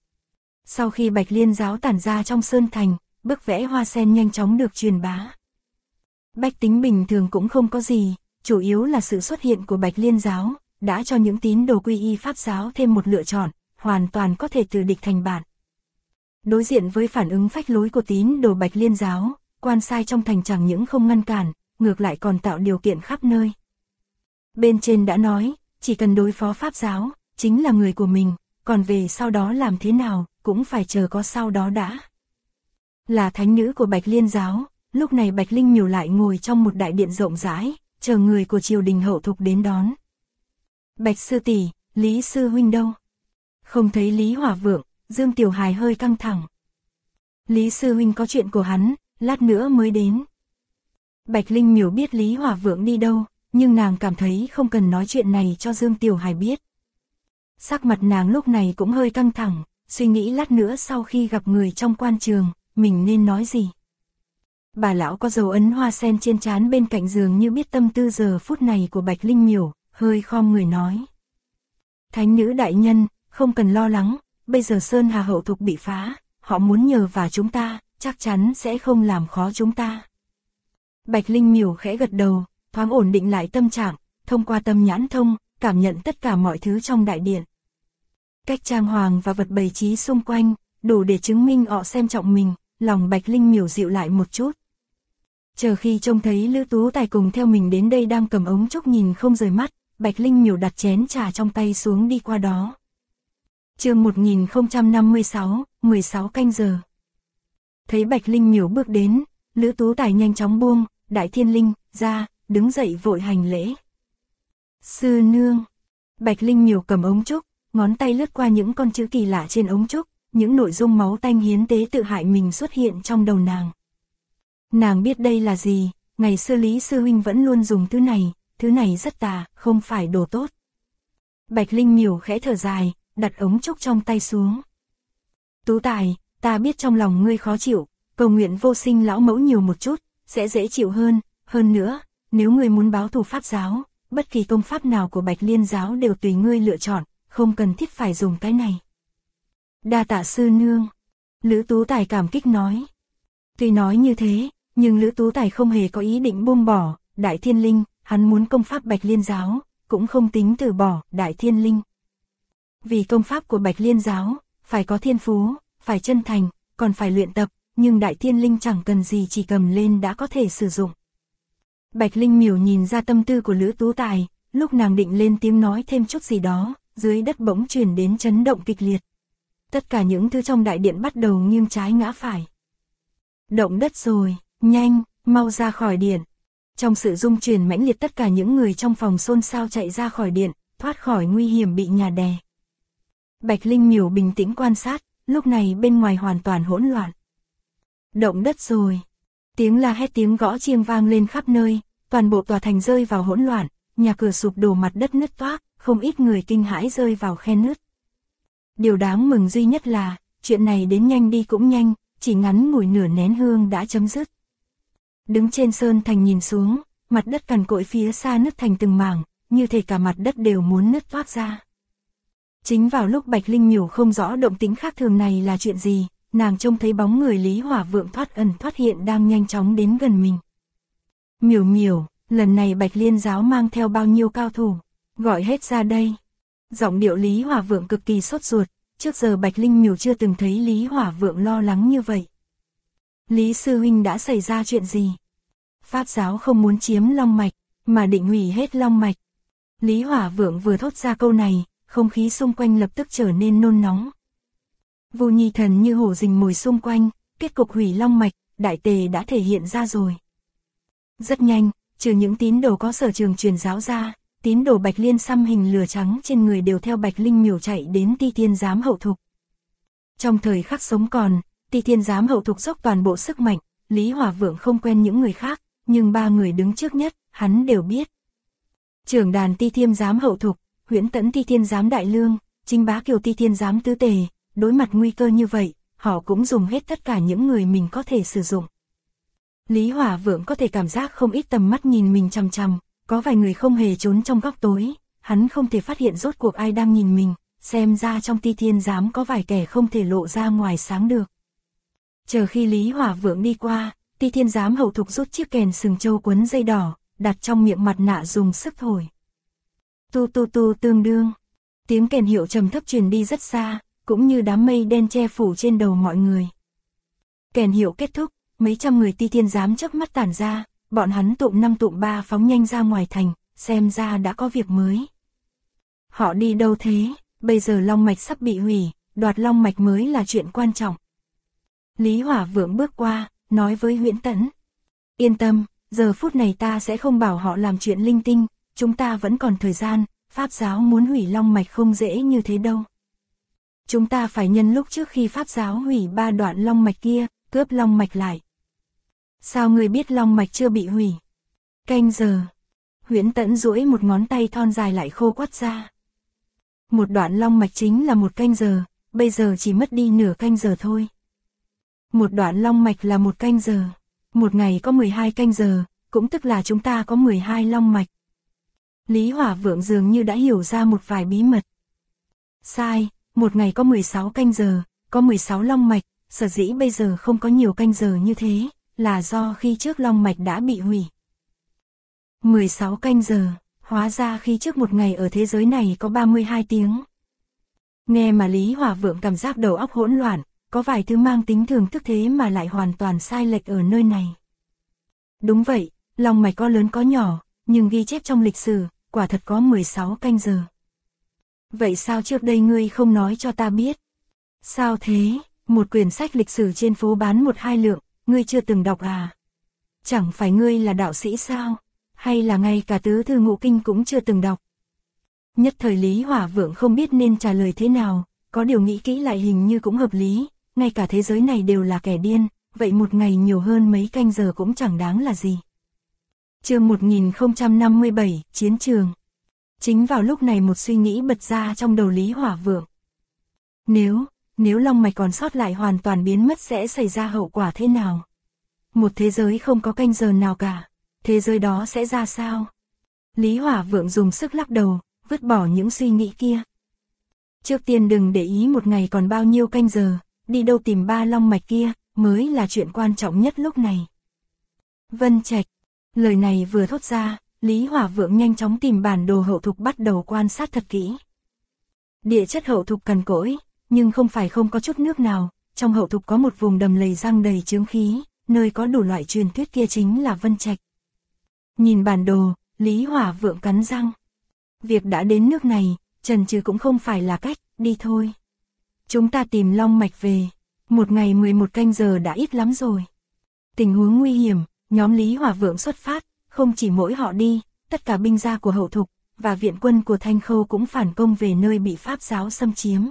Sau khi Bạch Liên giáo tản ra trong Sơn Thành, bức vẽ hoa sen nhanh chóng được truyền bá. Bách tính bình thường cũng không có gì, chủ yếu là sự xuất hiện của Bạch Liên giáo, đã cho những tín đồ quy y Pháp giáo thêm một lựa chọn, hoàn toàn có thể từ địch thành bạn. Đối diện với phản ứng phách lối của tín đồ Bạch Liên giáo, quan sai trong thành chẳng những không ngăn cản, ngược lại còn tạo điều kiện khắp nơi. Bên trên đã nói, chỉ cần đối phó Pháp giáo, chính là người của mình, còn về sau đó làm thế nào, cũng phải chờ có sau đó đã. Là thánh nữ của Bạch Liên giáo, lúc này Bạch Linh Miểu lại ngồi trong một đại điện rộng rãi, chờ người của triều đình hậu thục đến đón. Bạch sư tỷ, Lý sư huynh đâu? Không thấy Lý Hỏa Vượng, Dương Tiểu Hài hơi căng thẳng. Lý sư huynh có chuyện của hắn, lát nữa mới đến. Bạch Linh Miểu biết Lý Hỏa Vượng đi đâu, nhưng nàng cảm thấy không cần nói chuyện này cho Dương Tiểu Hài biết. Sắc mặt nàng lúc này cũng hơi căng thẳng, suy nghĩ lát nữa sau khi gặp người trong quan trường, mình nên nói gì. Bà lão có dấu ấn hoa sen trên trán bên cạnh giường như biết tâm tư giờ phút này của Bạch Linh Miểu, hơi khom người nói. Thánh nữ đại nhân, không cần lo lắng, bây giờ Sơn Hà hậu thục bị phá, họ muốn nhờ vào chúng ta, chắc chắn sẽ không làm khó chúng ta. Bạch Linh Miểu khẽ gật đầu, thoáng ổn định lại tâm trạng, thông qua tâm nhãn thông, cảm nhận tất cả mọi thứ trong đại điện. Cách trang hoàng và vật bày trí xung quanh, đủ để chứng minh họ xem trọng mình, lòng Bạch Linh Miểu dịu lại một chút. Chờ khi trông thấy Lữ Tú Tài cùng theo mình đến đây đang cầm ống trúc nhìn không rời mắt, Bạch Linh Miểu đặt chén trà trong tay xuống đi qua đó. Chương 1056, 16 canh giờ. Thấy Bạch Linh Miểu bước đến, Lữ Tú Tài nhanh chóng buông Đại Thiên Linh ra, đứng dậy vội hành lễ. Sư nương. Bạch Linh Miểu cầm ống trúc, ngón tay lướt qua những con chữ kỳ lạ trên ống trúc, những nội dung máu tanh hiến tế tự hại mình xuất hiện trong đầu nàng. Nàng biết đây là gì, ngày xưa Lý sư huynh vẫn luôn dùng thứ này rất tà, không phải đồ tốt. Bạch Linh Miểu khẽ thở dài, đặt ống trúc trong tay xuống. Tú Tài, ta biết trong lòng ngươi khó chịu, cầu nguyện vô sinh lão mẫu nhiều một chút, sẽ dễ chịu hơn nữa, nếu ngươi muốn báo thù Pháp giáo, bất kỳ công pháp nào của Bạch Liên giáo đều tùy ngươi lựa chọn, không cần thiết phải dùng cái này. Đa tạ sư nương. Lữ Tú Tài cảm kích nói. Tuy nói như thế, nhưng Lữ Tú Tài không hề có ý định buông bỏ Đại Thiên Linh, hắn muốn công pháp Bạch Liên giáo, cũng không tính từ bỏ Đại Thiên Linh. Vì công pháp của Bạch Liên giáo, phải có thiên phú, phải chân thành, còn phải luyện tập, nhưng Đại Thiên Linh chẳng cần gì, chỉ cầm lên đã có thể sử dụng. Bạch Linh Miểu nhìn ra tâm tư của Lữ Tú Tài, lúc nàng định lên tiếng nói thêm chút gì đó, dưới đất bỗng truyền đến chấn động kịch liệt. Tất cả những thứ trong đại điện bắt đầu nghiêng trái ngã phải. Động đất rồi, nhanh, mau ra khỏi điện. Trong sự rung chuyển mãnh liệt, tất cả những người trong phòng xôn xao chạy ra khỏi điện, thoát khỏi nguy hiểm bị nhà đè. Bạch Linh Miểu bình tĩnh quan sát, lúc này bên ngoài hoàn toàn hỗn loạn. Động đất rồi. Tiếng la hét tiếng gõ chiêng vang lên khắp nơi, toàn bộ tòa thành rơi vào hỗn loạn, nhà cửa sụp đổ, mặt đất nứt toác, không ít người kinh hãi rơi vào khe nứt. Điều đáng mừng duy nhất là, chuyện này đến nhanh đi cũng nhanh, chỉ ngắn ngủi nửa nén hương đã chấm dứt. Đứng trên sơn thành nhìn xuống, mặt đất cằn cỗi phía xa nứt thành từng mảng, như thể cả mặt đất đều muốn nứt toác ra. Chính vào lúc Bạch Linh Miểu không rõ động tĩnh khác thường này là chuyện gì, nàng trông thấy bóng người Lý Hỏa Vượng thoát ẩn thoát hiện đang nhanh chóng đến gần mình. Miểu Miểu, lần này Bạch Liên giáo mang theo bao nhiêu cao thủ, gọi hết ra đây. Giọng điệu Lý Hỏa Vượng cực kỳ sốt ruột, trước giờ Bạch Linh Miểu chưa từng thấy Lý Hỏa Vượng lo lắng như vậy. Lý sư huynh đã xảy ra chuyện gì? Pháp giáo không muốn chiếm Long Mạch, mà định hủy hết Long Mạch. Lý Hỏa Vượng vừa thốt ra câu này, không khí xung quanh lập tức trở nên nôn nóng. Vu Nhi thần như hổ rình mồi xung quanh, kết cục hủy Long Mạch, đại tề đã thể hiện ra rồi. Rất nhanh, trừ những tín đồ có sở trường truyền giáo ra, tín đồ Bạch Liên xăm hình lửa trắng trên người đều theo Bạch Linh Miểu chạy đến Ti Thiên giám hậu thục. Trong thời khắc sống còn, Ti Thiên giám hậu thục dốc toàn bộ sức mạnh, Lý Hỏa Vượng không quen những người khác, nhưng ba người đứng trước nhất, hắn đều biết. Trưởng đàn Ti Thiên giám hậu thục, Huyễn Tẫn Ti Thiên giám đại lương, Chính Bá Kiều Ti Thiên giám tứ tề, đối mặt nguy cơ như vậy, họ cũng dùng hết tất cả những người mình có thể sử dụng. Lý Hỏa Vượng có thể cảm giác không ít tầm mắt nhìn mình chằm chằm, có vài người không hề trốn trong góc tối, hắn không thể phát hiện rốt cuộc ai đang nhìn mình, xem ra trong Ti Thiên giám có vài kẻ không thể lộ ra ngoài sáng được. Chờ khi Lý Hỏa Vượng đi qua, Ti Thiên giám hậu thục rút chiếc kèn sừng châu quấn dây đỏ, đặt trong miệng mặt nạ dùng sức thổi. Tu tu tu tương đương. Tiếng kèn hiệu trầm thấp truyền đi rất xa, cũng như đám mây đen che phủ trên đầu mọi người. Kèn hiệu kết thúc, mấy trăm người Ti Thiên giám chớp mắt tản ra, bọn hắn tụm 5 tụm 3 phóng nhanh ra ngoài thành, xem ra đã có việc mới. Họ đi đâu thế? Bây giờ long mạch sắp bị hủy, đoạt long mạch mới là chuyện quan trọng. Lý Hỏa Vượng bước qua, nói với Huyễn Tẫn. Yên tâm, giờ phút này ta sẽ không bảo họ làm chuyện linh tinh, chúng ta vẫn còn thời gian, Pháp giáo muốn hủy long mạch không dễ như thế đâu. Chúng ta phải nhân lúc trước khi Pháp giáo hủy 3 đoạn long mạch kia, cướp long mạch lại. Sao người biết long mạch chưa bị hủy? Canh giờ. Huyễn Tẫn duỗi một ngón tay thon dài lại khô quắt ra. Một đoạn long mạch chính là 1 canh giờ, bây giờ chỉ mất đi nửa canh giờ thôi. Một đoạn long mạch là 1 canh giờ, một ngày có 12 canh giờ, cũng tức là chúng ta có 12 long mạch. Lý Hỏa Vượng dường như đã hiểu ra một vài bí mật. Sai, một ngày có 16 canh giờ, có 16 long mạch, sở dĩ bây giờ không có nhiều canh giờ như thế, là do khi trước long mạch đã bị hủy. 16 canh giờ, hóa ra khi trước một ngày ở thế giới này có 32 tiếng. Nghe mà Lý Hỏa Vượng cảm giác đầu óc hỗn loạn, có vài thứ mang tính thường thức thế mà lại hoàn toàn sai lệch ở nơi này. Đúng vậy, long mạch có lớn có nhỏ, nhưng ghi chép trong lịch sử, quả thật có 16 canh giờ. Vậy sao trước đây ngươi không nói cho ta biết? Sao thế, một quyển sách lịch sử trên phố bán 1-2 lượng, ngươi chưa từng đọc à? Chẳng phải ngươi là đạo sĩ sao? Hay là ngay cả tứ thư ngũ kinh cũng chưa từng đọc? Nhất thời Lý Hỏa Vượng không biết nên trả lời thế nào, có điều nghĩ kỹ lại hình như cũng hợp lý, ngay cả thế giới này đều là kẻ điên, vậy một ngày nhiều hơn mấy canh giờ cũng chẳng đáng là gì. Chương 1057, Chiến trường. Chính vào lúc này một suy nghĩ bật ra trong đầu Lý Hỏa Vượng. Nếu long mạch còn sót lại hoàn toàn biến mất sẽ xảy ra hậu quả thế nào? Một thế giới không có canh giờ nào cả, thế giới đó sẽ ra sao? Lý Hỏa Vượng dùng sức lắc đầu, vứt bỏ những suy nghĩ kia. Trước tiên đừng để ý một ngày còn bao nhiêu canh giờ, đi đâu tìm 3 long mạch kia, mới là chuyện quan trọng nhất lúc này. Vân Trạch. Lời này vừa thốt ra, Lý Hỏa Vượng nhanh chóng tìm bản đồ hậu thục bắt đầu quan sát thật kỹ. Địa chất hậu thục cằn cỗi, nhưng không phải không có chút nước nào, trong hậu thục có một vùng đầm lầy răng đầy chướng khí, nơi có đủ loại truyền thuyết kia chính là Vân Trạch. Nhìn bản đồ, Lý Hỏa Vượng cắn răng. Việc đã đến nước này, chần chừ cũng không phải là cách, đi thôi. Chúng ta tìm long mạch về, một ngày 11 canh giờ đã ít lắm rồi. Tình huống nguy hiểm, nhóm Lý Hỏa Vượng xuất phát, không chỉ mỗi họ đi, tất cả binh gia của hậu thục, và viện quân của Thanh Khâu cũng phản công về nơi bị Pháp giáo xâm chiếm.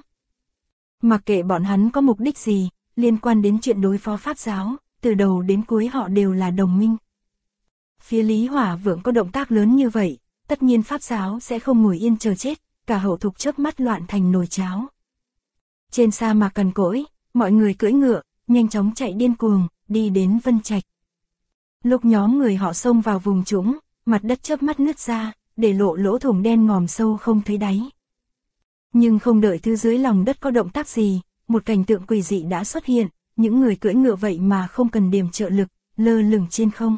Mặc kệ bọn hắn có mục đích gì, liên quan đến chuyện đối phó Pháp giáo, từ đầu đến cuối họ đều là đồng minh. Phía Lý Hỏa Vượng có động tác lớn như vậy, tất nhiên Pháp giáo sẽ không ngồi yên chờ chết, cả hậu thục chớp mắt loạn thành nồi cháo. Trên sa mạc cằn cỗi, mọi người cưỡi ngựa, nhanh chóng chạy điên cuồng, đi đến Vân Trạch. Lúc nhóm người họ xông vào vùng trũng, mặt đất chớp mắt nứt ra, để lộ lỗ thủng đen ngòm sâu không thấy đáy. Nhưng không đợi thứ dưới lòng đất có động tác gì, một cảnh tượng quỷ dị đã xuất hiện, những người cưỡi ngựa vậy mà không cần điểm trợ lực, lơ lửng trên không.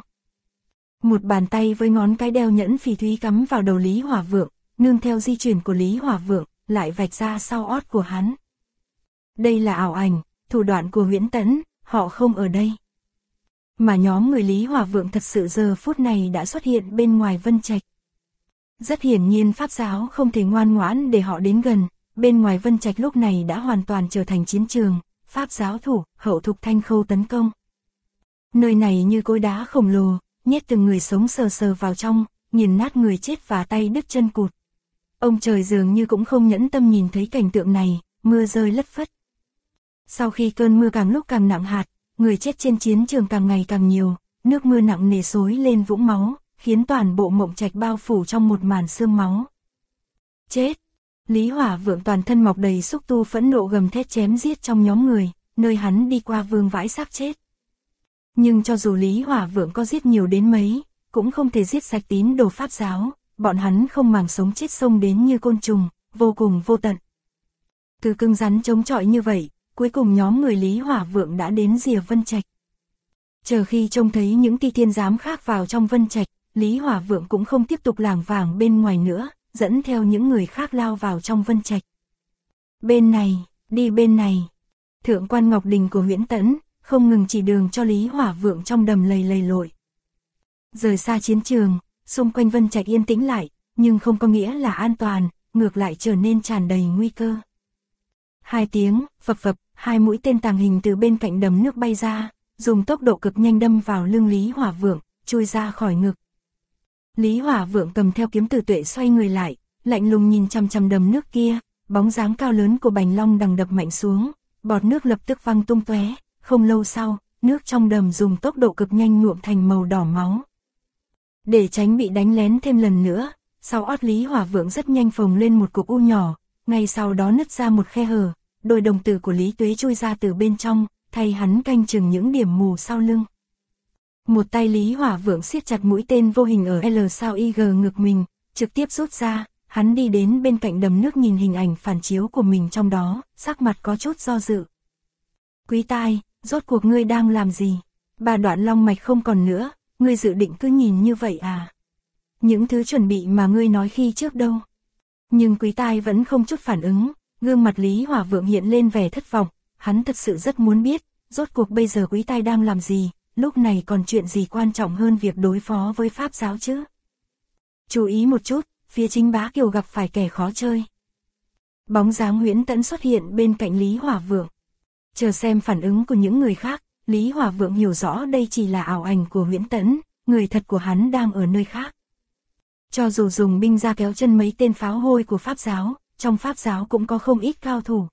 Một bàn tay với ngón cái đeo nhẫn phỉ thúy cắm vào đầu Lý Hỏa Vượng, nương theo di chuyển của Lý Hỏa Vượng, lại vạch ra sau ót của hắn. Đây là ảo ảnh, thủ đoạn của Huyễn Tẫn, họ không ở đây. Mà nhóm người Lý Hỏa Vượng thật sự giờ phút này đã xuất hiện bên ngoài Vân Trạch. Rất hiển nhiên Pháp giáo không thể ngoan ngoãn để họ đến gần, bên ngoài Vân Trạch lúc này đã hoàn toàn trở thành chiến trường, Pháp giáo thủ, hậu thục Thanh Khâu tấn công. Nơi này như cối đá khổng lồ, nhét từng người sống sờ sờ vào trong, nghiền nát người chết và tay đứt chân cụt. Ông trời dường như cũng không nhẫn tâm nhìn thấy cảnh tượng này, mưa rơi lất phất. Sau khi cơn mưa càng lúc càng nặng hạt, người chết trên chiến trường càng ngày càng nhiều, nước mưa nặng nề xối lên vũng máu, khiến toàn bộ Mộng Trạch bao phủ trong một màn sương máu. Chết! Lý Hỏa Vượng toàn thân mọc đầy xúc tu phẫn nộ gầm thét chém giết trong nhóm người, nơi hắn đi qua vương vãi xác chết. Nhưng cho dù Lý Hỏa Vượng có giết nhiều đến mấy, cũng không thể giết sạch tín đồ Pháp giáo, bọn hắn không màng sống chết xông đến như côn trùng, vô cùng vô tận. Cứ cứng rắn chống chọi như vậy, cuối cùng nhóm người Lý Hỏa Vượng đã đến rìa Vân Trạch. Chờ khi trông thấy những ti thiên giám khác vào trong Vân Trạch, Lý Hỏa Vượng cũng không tiếp tục lảng vảng bên ngoài nữa, dẫn theo những người khác lao vào trong Vân Trạch. Bên này, đi bên này. Thượng quan Ngọc Đình của Huyễn Tẫn không ngừng chỉ đường cho Lý Hỏa Vượng trong đầm lầy lầy lội. Rời xa chiến trường, xung quanh Vân Trạch yên tĩnh lại, nhưng không có nghĩa là an toàn, ngược lại trở nên tràn đầy nguy cơ. 2 tiếng, phập phập, 2 mũi tên tàng hình từ bên cạnh đầm nước bay ra, dùng tốc độ cực nhanh đâm vào lưng Lý Hỏa Vượng, chui ra khỏi ngực. Lý Hỏa Vượng cầm theo kiếm tử tuệ xoay người lại, lạnh lùng nhìn chằm chằm đầm nước kia, bóng dáng cao lớn của Bành Long đằng đập mạnh xuống, bọt nước lập tức văng tung tóe, không lâu sau, nước trong đầm dùng tốc độ cực nhanh nhuộm thành màu đỏ máu. Để tránh bị đánh lén thêm lần nữa, sau ót Lý Hỏa Vượng rất nhanh phồng lên một cục u nhỏ, ngay sau đó nứt ra một khe hở, đôi đồng tử của Lý Tuế chui ra từ bên trong, thay hắn canh chừng những điểm mù sau lưng. Một tay Lý Hỏa Vượng siết chặt mũi tên vô hình ở L sao IG ngực mình, trực tiếp rút ra, hắn đi đến bên cạnh đầm nước nhìn hình ảnh phản chiếu của mình trong đó, sắc mặt có chút do dự. Quý tai, rốt cuộc ngươi đang làm gì? 3 đoạn long mạch không còn nữa, ngươi dự định cứ nhìn như vậy à? Những thứ chuẩn bị mà ngươi nói khi trước đâu? Nhưng quý tai vẫn không chút phản ứng, gương mặt Lý Hỏa Vượng hiện lên vẻ thất vọng, hắn thật sự rất muốn biết, rốt cuộc bây giờ quý tai đang làm gì, lúc này còn chuyện gì quan trọng hơn việc đối phó với Pháp giáo chứ? Chú ý một chút, phía Chính Bá Kiều gặp phải kẻ khó chơi. Bóng dáng Huyễn Tẫn xuất hiện bên cạnh Lý Hỏa Vượng. Chờ xem phản ứng của những người khác, Lý Hỏa Vượng hiểu rõ đây chỉ là ảo ảnh của Huyễn Tẫn, người thật của hắn đang ở nơi khác. Cho dù dùng binh ra kéo chân mấy tên pháo hôi của Pháp giáo, trong Pháp giáo cũng có không ít cao thủ.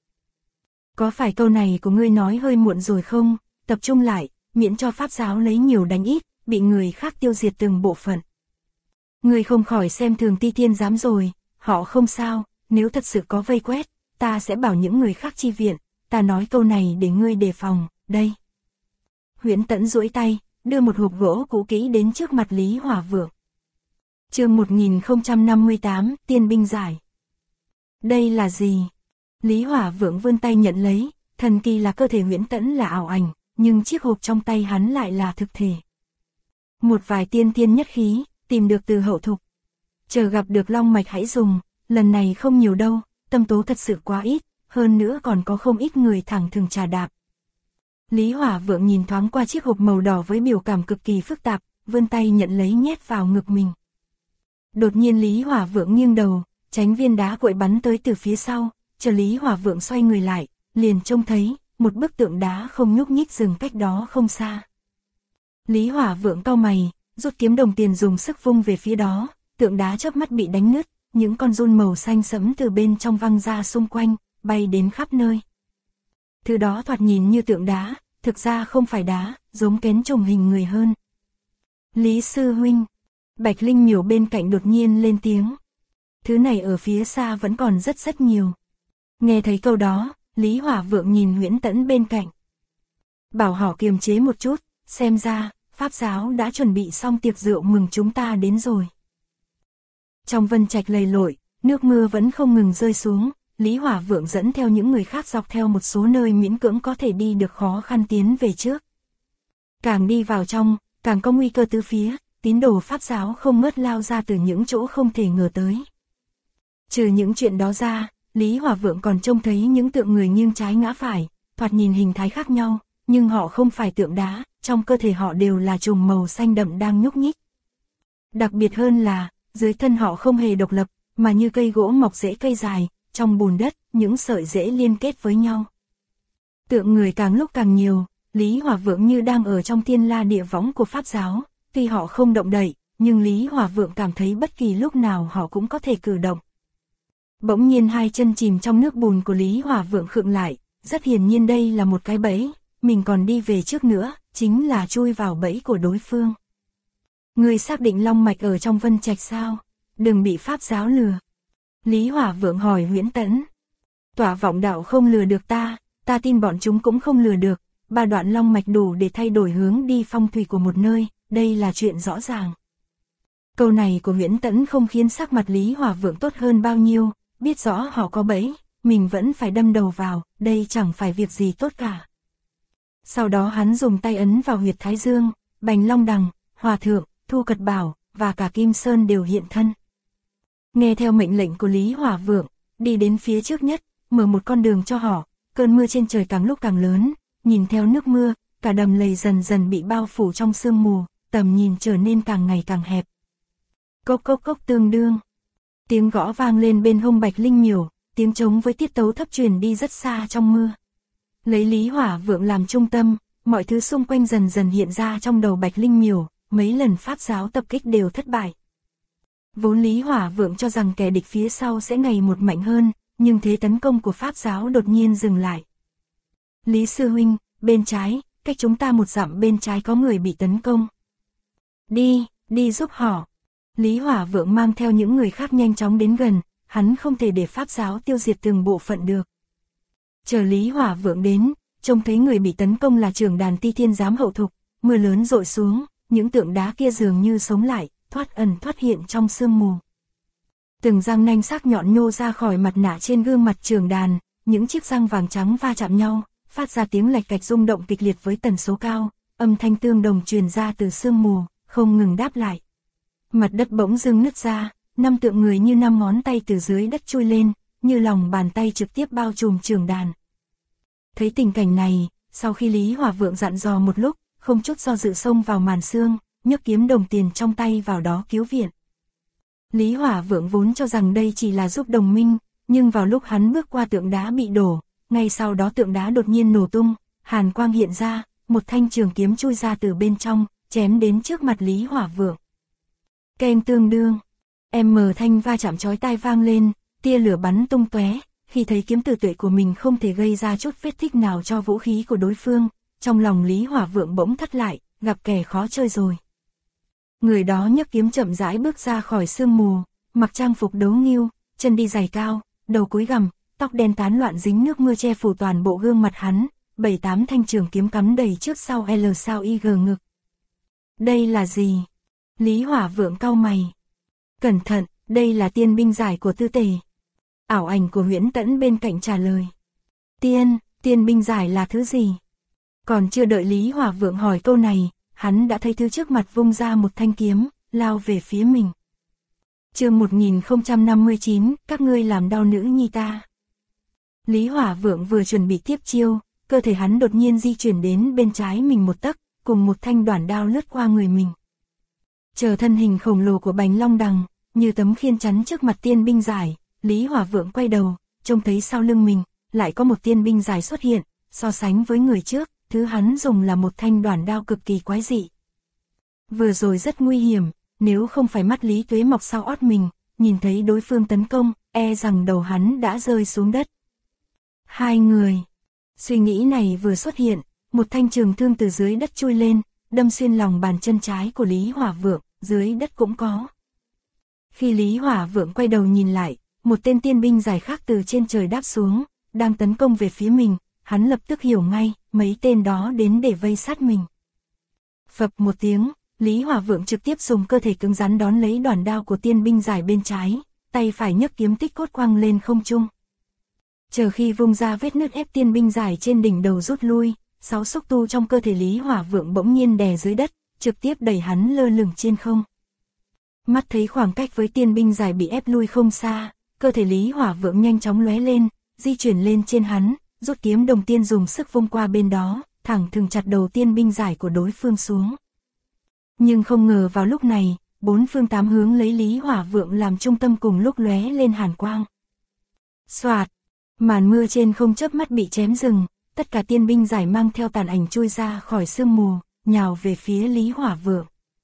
Có phải câu này của ngươi nói hơi muộn rồi không? Tập trung lại, miễn cho Pháp giáo lấy nhiều đánh ít, bị người khác tiêu diệt từng bộ phận. Ngươi không khỏi xem thường Ti Thiên Giám rồi, họ không sao, nếu thật sự có vây quét, ta sẽ bảo những người khác chi viện, ta nói câu này để ngươi đề phòng, đây. Huyễn Tẫn duỗi tay, đưa một hộp gỗ cũ kỹ đến trước mặt Lý Hỏa Vượng. Chương 1058, Tiên binh giải. Đây là gì? Lý Hỏa Vượng vươn tay nhận lấy, thần kỳ là cơ thể Huyễn Tẫn là ảo ảnh, nhưng chiếc hộp trong tay hắn lại là thực thể. Một vài tiên thiên nhất khí, tìm được từ hậu thục. Chờ gặp được long mạch hãy dùng, lần này không nhiều đâu, tâm tố thật sự quá ít, hơn nữa còn có không ít người thẳng thừng trà đạp. Lý Hỏa Vượng nhìn thoáng qua chiếc hộp màu đỏ với biểu cảm cực kỳ phức tạp, vươn tay nhận lấy nhét vào ngực mình. Đột nhiên Lý Hỏa Vượng nghiêng đầu, tránh viên đá cuội bắn tới từ phía sau, chờ Lý Hỏa Vượng xoay người lại, liền trông thấy một bức tượng đá không nhúc nhích dừng cách đó không xa. Lý Hỏa Vượng cau mày, rút kiếm đồng tiền dùng sức vung về phía đó, tượng đá chớp mắt bị đánh nứt, những con giun màu xanh sẫm từ bên trong văng ra xung quanh, bay đến khắp nơi. Thứ đó thoạt nhìn như tượng đá, thực ra không phải đá, giống kén trùng hình người hơn. Lý sư huynh, Bạch Linh Miểu bên cạnh đột nhiên lên tiếng. Thứ này ở phía xa vẫn còn rất nhiều. Nghe thấy câu đó, Lý Hỏa Vượng nhìn Huyễn Tẫn bên cạnh. Bảo họ kiềm chế một chút, xem ra, Pháp giáo đã chuẩn bị xong tiệc rượu mừng chúng ta đến rồi. Trong Vân Trạch lầy lội, nước mưa vẫn không ngừng rơi xuống, Lý Hỏa Vượng dẫn theo những người khác dọc theo một số nơi miễn cưỡng có thể đi được khó khăn tiến về trước. Càng đi vào trong, càng có nguy cơ tứ phía, tín đồ Pháp giáo không ngớt lao ra từ những chỗ không thể ngờ tới. Trừ những chuyện đó ra, Lý Hỏa Vượng còn trông thấy những tượng người nghiêng trái ngã phải, thoạt nhìn hình thái khác nhau, nhưng họ không phải tượng đá, trong cơ thể họ đều là trùng màu xanh đậm đang nhúc nhích. Đặc biệt hơn là, dưới thân họ không hề độc lập, mà như cây gỗ mọc rễ cây dài, trong bùn đất, những sợi rễ liên kết với nhau. Tượng người càng lúc càng nhiều, Lý Hỏa Vượng như đang ở trong thiên la địa võng của Pháp giáo, tuy họ không động đậy, nhưng Lý Hỏa Vượng cảm thấy bất kỳ lúc nào họ cũng có thể cử động. Bỗng nhiên hai chân chìm trong nước bùn của Lý Hỏa Vượng khựng lại, rất hiển nhiên đây là một cái bẫy, mình còn đi về trước nữa, chính là chui vào bẫy của đối phương. Người xác định long mạch ở trong Vân Trạch sao? Đừng bị Pháp giáo lừa. Lý Hỏa Vượng hỏi Huyễn Tẫn. Tỏa Vọng Đạo không lừa được ta tin bọn chúng cũng không lừa được, 3 đoạn long mạch đủ để thay đổi hướng đi phong thủy của một nơi, đây là chuyện rõ ràng. Câu này của Huyễn Tẫn không khiến sắc mặt Lý Hỏa Vượng tốt hơn bao nhiêu, biết rõ họ có bẫy, mình vẫn phải đâm đầu vào, đây chẳng phải việc gì tốt cả. Sau đó hắn dùng tay ấn vào huyệt Thái Dương, Bành Long Đằng, Hòa Thượng, Thu Cật Bảo, và cả Kim Sơn đều hiện thân. Nghe theo mệnh lệnh của Lý Hỏa Vượng, đi đến phía trước nhất, mở một con đường cho họ, cơn mưa trên trời càng lúc càng lớn, nhìn theo nước mưa, cả đầm lầy dần dần bị bao phủ trong sương mù, tầm nhìn trở nên càng ngày càng hẹp. Cốc cốc cốc tương đương. Tiếng gõ vang lên bên hông Bạch Linh Miểu, tiếng trống với tiết tấu thấp truyền đi rất xa trong mưa. Lấy Lý Hỏa Vượng làm trung tâm, mọi thứ xung quanh dần dần hiện ra trong đầu Bạch Linh Miểu, mấy lần pháp giáo tập kích đều thất bại. Vốn Lý Hỏa Vượng cho rằng kẻ địch phía sau sẽ ngày một mạnh hơn, nhưng thế tấn công của pháp giáo đột nhiên dừng lại. Lý sư huynh, bên trái, cách chúng ta 1 dặm bên trái có người bị tấn công. Đi giúp họ. Lý Hỏa Vượng mang theo những người khác nhanh chóng đến gần, hắn không thể để pháp giáo tiêu diệt từng bộ phận được. Chờ Lý Hỏa Vượng đến, trông thấy người bị tấn công là trưởng đàn Ti Thiên Giám Hậu Thục, mưa lớn dội xuống, những tượng đá kia dường như sống lại, thoát ẩn thoát hiện trong sương mù. Từng răng nanh sắc nhọn nhô ra khỏi mặt nạ trên gương mặt trưởng đàn, những chiếc răng vàng trắng va chạm nhau, phát ra tiếng lạch cạch rung động kịch liệt với tần số cao, âm thanh tương đồng truyền ra từ sương mù, không ngừng đáp lại. Mặt đất bỗng dưng nứt ra, 5 tượng người như 5 ngón tay từ dưới đất chui lên, như lòng bàn tay trực tiếp bao trùm trưởng đàn. Thấy tình cảnh này, sau khi Lý Hỏa Vượng dặn dò một lúc, không chút do dự xông vào màn sương, nhấc kiếm đồng tiền trong tay vào đó cứu viện. Lý Hỏa Vượng vốn cho rằng đây chỉ là giúp đồng minh, nhưng vào lúc hắn bước qua tượng đá bị đổ, ngay sau đó tượng đá đột nhiên nổ tung, hàn quang hiện ra, một thanh trường kiếm chui ra từ bên trong, chém đến trước mặt Lý Hỏa Vượng. Keng tương đương, thanh va chạm chói tai vang lên, tia lửa bắn tung tóe. Khi thấy kiếm tử tuệ của mình không thể gây ra chút vết tích nào cho vũ khí của đối phương, trong lòng Lý Hỏa Vượng bỗng thắt lại, gặp kẻ khó chơi rồi. Người đó nhấc kiếm chậm rãi bước ra khỏi sương mù, mặc trang phục đấu nghưu, chân đi giày cao, đầu cúi gằm, tóc đen tán loạn dính nước mưa che phủ toàn bộ gương mặt hắn, 7-8 thanh trường kiếm cắm đầy trước sau L sao Y G ngực. Đây là gì? Lý Hỏa Vượng cau mày. Cẩn thận, đây là tiên binh giải của Tư Tề. Ảo ảnh của Huyễn Tẫn bên cạnh trả lời. Tiên binh giải là thứ gì? Còn chưa đợi Lý Hỏa Vượng hỏi câu này, hắn đã thấy thứ trước mặt vung ra một thanh kiếm, lao về phía mình. Chương 1059, các ngươi làm đau nữ nhi ta. Lý Hỏa Vượng vừa chuẩn bị tiếp chiêu, cơ thể hắn đột nhiên di chuyển đến bên trái mình một tấc, cùng một thanh đoản đao lướt qua người mình. Chờ thân hình khổng lồ của Bành Long Đằng, như tấm khiên chắn trước mặt tiên binh giải, Lý Hỏa Vượng quay đầu, trông thấy sau lưng mình, lại có một tiên binh giải xuất hiện, so sánh với người trước, thứ hắn dùng là một thanh đoản đao cực kỳ quái dị. Vừa rồi rất nguy hiểm, nếu không phải mắt Lý Tuế mọc sau ót mình, nhìn thấy đối phương tấn công, e rằng đầu hắn đã rơi xuống đất. Hai người. Suy nghĩ này vừa xuất hiện, một thanh trường thương từ dưới đất chui lên, đâm xuyên lòng bàn chân trái của Lý Hỏa Vượng, dưới đất cũng có. Khi Lý Hỏa Vượng quay đầu nhìn lại, một tên tiên binh giải khác từ trên trời đáp xuống, đang tấn công về phía mình, hắn lập tức hiểu ngay, mấy tên đó đến để vây sát mình. Phập một tiếng, Lý Hỏa Vượng trực tiếp dùng cơ thể cứng rắn đón lấy đoản đao của tiên binh giải bên trái, tay phải nhấc kiếm tích cốt quăng lên không trung. Chờ khi vung ra vết nứt ép tiên binh giải trên đỉnh đầu rút lui, 6 xúc tu trong cơ thể Lý Hỏa Vượng bỗng nhiên đè dưới đất, trực tiếp đẩy hắn lơ lửng trên không. Mắt thấy khoảng cách với tiên binh giải bị ép lui không xa, cơ thể Lý Hỏa Vượng nhanh chóng lóe lên, di chuyển lên trên hắn, rút kiếm đồng tiên dùng sức vung qua bên đó, thẳng thừng chặt đầu tiên binh giải của đối phương xuống. Nhưng không ngờ vào lúc này, 4 phương 8 hướng lấy Lý Hỏa Vượng làm trung tâm cùng lúc lóe lên hàn quang. Soạt, màn mưa trên không chớp mắt bị chém dừng, tất cả tiên binh giải mang theo tàn ảnh chui ra khỏi sương mù, nhào về phía Lý Hỏa Vượng.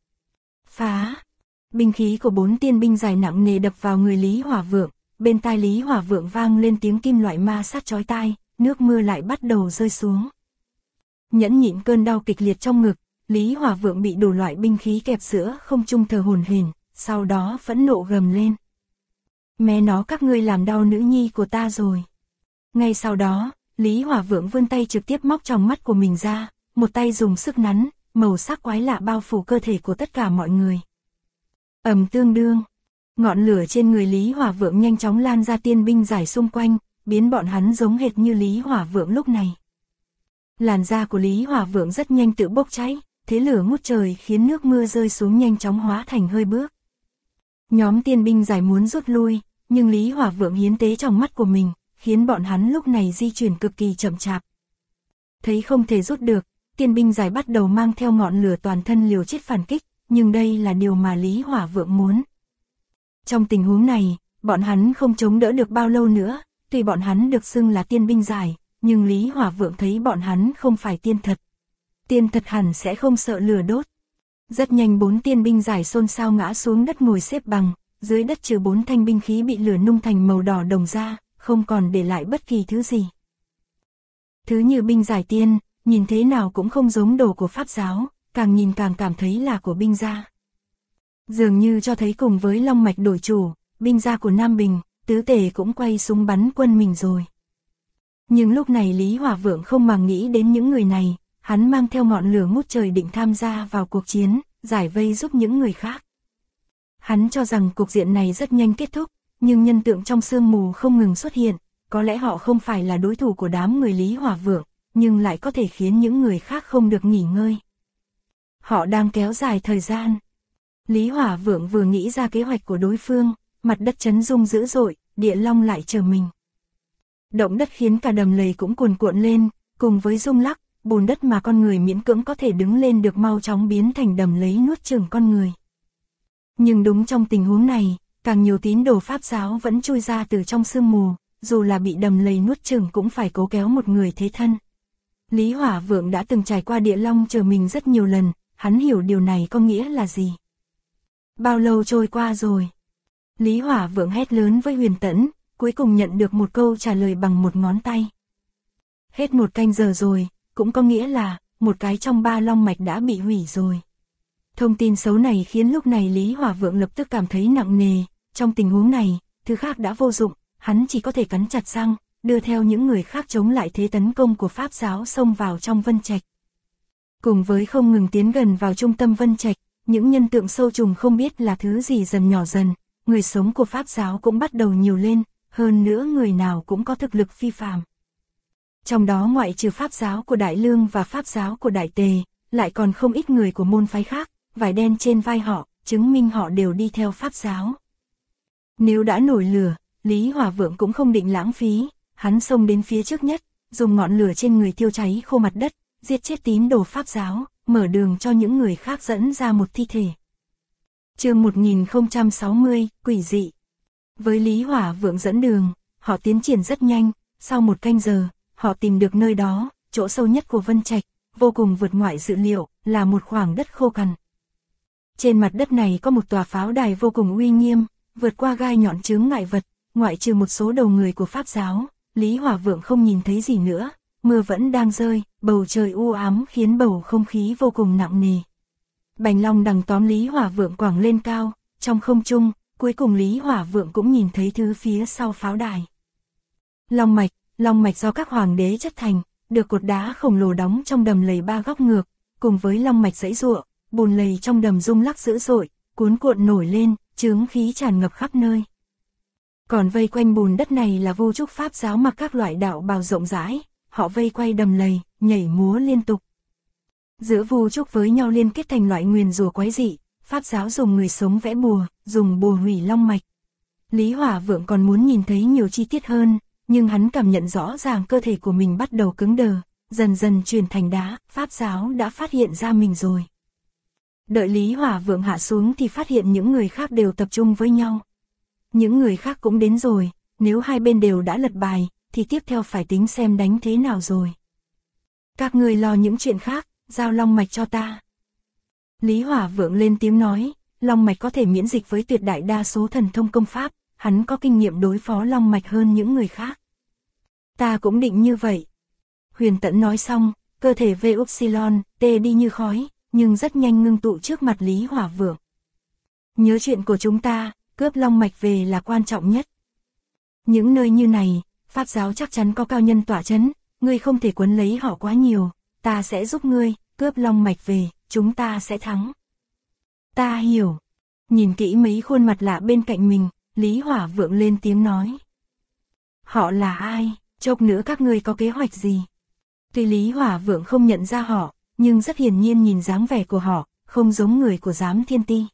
Phá! Binh khí của 4 tiên binh giải nặng nề đập vào người Lý Hỏa Vượng, bên tai Lý Hỏa Vượng vang lên tiếng kim loại ma sát chói tai, nước mưa lại bắt đầu rơi xuống. Nhẫn nhịn cơn đau kịch liệt trong ngực, Lý Hỏa Vượng bị đủ loại binh khí kẹp giữa không trung thở hổn hển, sau đó phẫn nộ gầm lên. Mẹ nó, các ngươi làm đau nữ nhi của ta rồi. Ngay sau đó, Lý Hỏa Vượng vươn tay trực tiếp móc tròng mắt của mình ra, một tay dùng sức nắn, màu sắc quái lạ bao phủ cơ thể của tất cả mọi người. Tương đương, ngọn lửa trên người Lý Hỏa Vượng nhanh chóng lan ra tiên binh giải xung quanh, biến bọn hắn giống hệt như Lý Hỏa Vượng lúc này. Làn da của Lý Hỏa Vượng rất nhanh tự bốc cháy, thế lửa ngút trời khiến nước mưa rơi xuống nhanh chóng hóa thành hơi bước. Nhóm tiên binh giải muốn rút lui, nhưng Lý Hỏa Vượng hiến tế trong mắt của mình, khiến bọn hắn lúc này di chuyển cực kỳ chậm chạp. Thấy không thể rút được, tiên binh giải bắt đầu mang theo ngọn lửa toàn thân liều chết phản kích, nhưng đây là điều mà Lý Hỏa Vượng muốn. Trong tình huống này, bọn hắn không chống đỡ được bao lâu nữa, tuy bọn hắn được xưng là tiên binh giải, nhưng Lý Hỏa Vượng thấy bọn hắn không phải tiên thật. Tiên thật hẳn sẽ không sợ lửa đốt. Rất nhanh 4 tiên binh giải xôn xao ngã xuống đất ngồi xếp bằng, dưới đất trừ 4 thanh binh khí bị lửa nung thành màu đỏ đồng ra, không còn để lại bất kỳ thứ gì. Thứ như binh giải tiên, nhìn thế nào cũng không giống đồ của Pháp giáo, càng nhìn càng cảm thấy là của binh gia. Dường như cho thấy cùng với long mạch đổi chủ, binh gia của Nam Bình, tứ tề cũng quay súng bắn quân mình rồi. Nhưng lúc này Lý Hỏa Vượng không màng nghĩ đến những người này, hắn mang theo ngọn lửa ngút trời định tham gia vào cuộc chiến, giải vây giúp những người khác. Hắn cho rằng cục diện này rất nhanh kết thúc, nhưng nhân tượng trong sương mù không ngừng xuất hiện, có lẽ họ không phải là đối thủ của đám người Lý Hỏa Vượng, nhưng lại có thể khiến những người khác không được nghỉ ngơi. Họ đang kéo dài thời gian. Lý Hỏa Vượng vừa nghĩ ra kế hoạch của đối phương, mặt đất chấn rung dữ dội, địa long lại chờ mình. Động đất khiến cả đầm lầy cũng cuồn cuộn lên, cùng với rung lắc, bùn đất mà con người miễn cưỡng có thể đứng lên được mau chóng biến thành đầm lầy nuốt chửng con người. Nhưng đúng trong tình huống này, càng nhiều tín đồ Pháp giáo vẫn chui ra từ trong sương mù, dù là bị đầm lầy nuốt chửng cũng phải cố kéo một người thế thân. Lý Hỏa Vượng đã từng trải qua địa long chờ mình rất nhiều lần, hắn hiểu điều này có nghĩa là gì. Bao lâu trôi qua rồi? Lý Hỏa Vượng hét lớn với Huyền Tẫn, cuối cùng nhận được một câu trả lời bằng một ngón tay. Hết 1 canh giờ rồi, cũng có nghĩa là, một cái trong 3 long mạch đã bị hủy rồi. Thông tin xấu này khiến lúc này Lý Hỏa Vượng lập tức cảm thấy nặng nề, trong tình huống này, thứ khác đã vô dụng, hắn chỉ có thể cắn chặt răng, đưa theo những người khác chống lại thế tấn công của Pháp giáo xông vào trong Vân Trạch. Cùng với không ngừng tiến gần vào trung tâm Vân Trạch, những nhân tượng sâu trùng không biết là thứ gì dần nhỏ dần, người sống của Pháp giáo cũng bắt đầu nhiều lên, hơn nữa người nào cũng có thực lực phi phàm. Trong đó ngoại trừ Pháp giáo của Đại Lương và Pháp giáo của Đại Tề, lại còn không ít người của môn phái khác, vải đen trên vai họ, chứng minh họ đều đi theo Pháp giáo. Nếu đã nổi lửa, Lý Hỏa Vượng cũng không định lãng phí, hắn xông đến phía trước nhất, dùng ngọn lửa trên người thiêu cháy khô mặt đất, giết chết tín đồ Pháp giáo, mở đường cho những người khác dẫn ra một thi thể. Chương 1060, quỷ dị. Với Lý Hỏa Vượng dẫn đường, họ tiến triển rất nhanh, sau 1 canh giờ, họ tìm được nơi đó, chỗ sâu nhất của Vân Trạch, vô cùng vượt ngoại dự liệu, là một khoảng đất khô cằn. Trên mặt đất này có một tòa pháo đài vô cùng uy nghiêm, vượt qua gai nhọn chướng ngại vật, ngoại trừ một số đầu người của Pháp giáo, Lý Hỏa Vượng không nhìn thấy gì nữa, mưa vẫn đang rơi, bầu trời u ám khiến bầu không khí vô cùng nặng nề. Bành long đằng tóm Lý Hỏa Vượng quẳng lên cao, trong không trung, cuối cùng Lý Hỏa Vượng cũng nhìn thấy thứ phía sau pháo đài. Long mạch do các hoàng đế chất thành, được cột đá khổng lồ đóng trong đầm lầy 3 góc ngược, cùng với long mạch giãy giụa, bùn lầy trong đầm rung lắc dữ dội, cuốn cuộn nổi lên, chướng khí tràn ngập khắp nơi. Còn vây quanh bùn đất này là Vu Trúc Pháp giáo mặc các loại đạo bào rộng rãi, họ vây quay đầm lầy, nhảy múa liên tục. Giữa Vu Trúc với nhau liên kết thành loại nguyền rủa quái dị, Pháp giáo dùng người sống vẽ bùa, dùng bùa hủy long mạch. Lý Hỏa Vượng còn muốn nhìn thấy nhiều chi tiết hơn, nhưng hắn cảm nhận rõ ràng cơ thể của mình bắt đầu cứng đờ, dần dần chuyển thành đá, Pháp giáo đã phát hiện ra mình rồi. Đợi Lý Hỏa Vượng hạ xuống thì phát hiện những người khác đều tập trung với nhau. Những người khác cũng đến rồi, nếu hai bên đều đã lật bài, thì tiếp theo phải tính xem đánh thế nào rồi. Các người lo những chuyện khác, giao long mạch cho ta. Lý Hỏa Vượng lên tiếng nói, long mạch có thể miễn dịch với tuyệt đại đa số thần thông công pháp, hắn có kinh nghiệm đối phó long mạch hơn những người khác. Ta cũng định như vậy. Huyền Tẫn nói xong, cơ thể Vupsilon, tê đi như khói, nhưng rất nhanh ngưng tụ trước mặt Lý Hỏa Vượng. Nhớ chuyện của chúng ta, cướp long mạch về là quan trọng nhất. Những nơi như này, Pháp giáo chắc chắn có cao nhân tọa chấn, ngươi không thể quấn lấy họ quá nhiều, ta sẽ giúp ngươi, cướp long mạch về, chúng ta sẽ thắng. Ta hiểu. Nhìn kỹ mấy khuôn mặt lạ bên cạnh mình, Lý Hỏa Vượng lên tiếng nói. Họ là ai, chốc nữa các ngươi có kế hoạch gì? Tuy Lý Hỏa Vượng không nhận ra họ, nhưng rất hiển nhiên nhìn dáng vẻ của họ, không giống người của Giám Thiên Ti.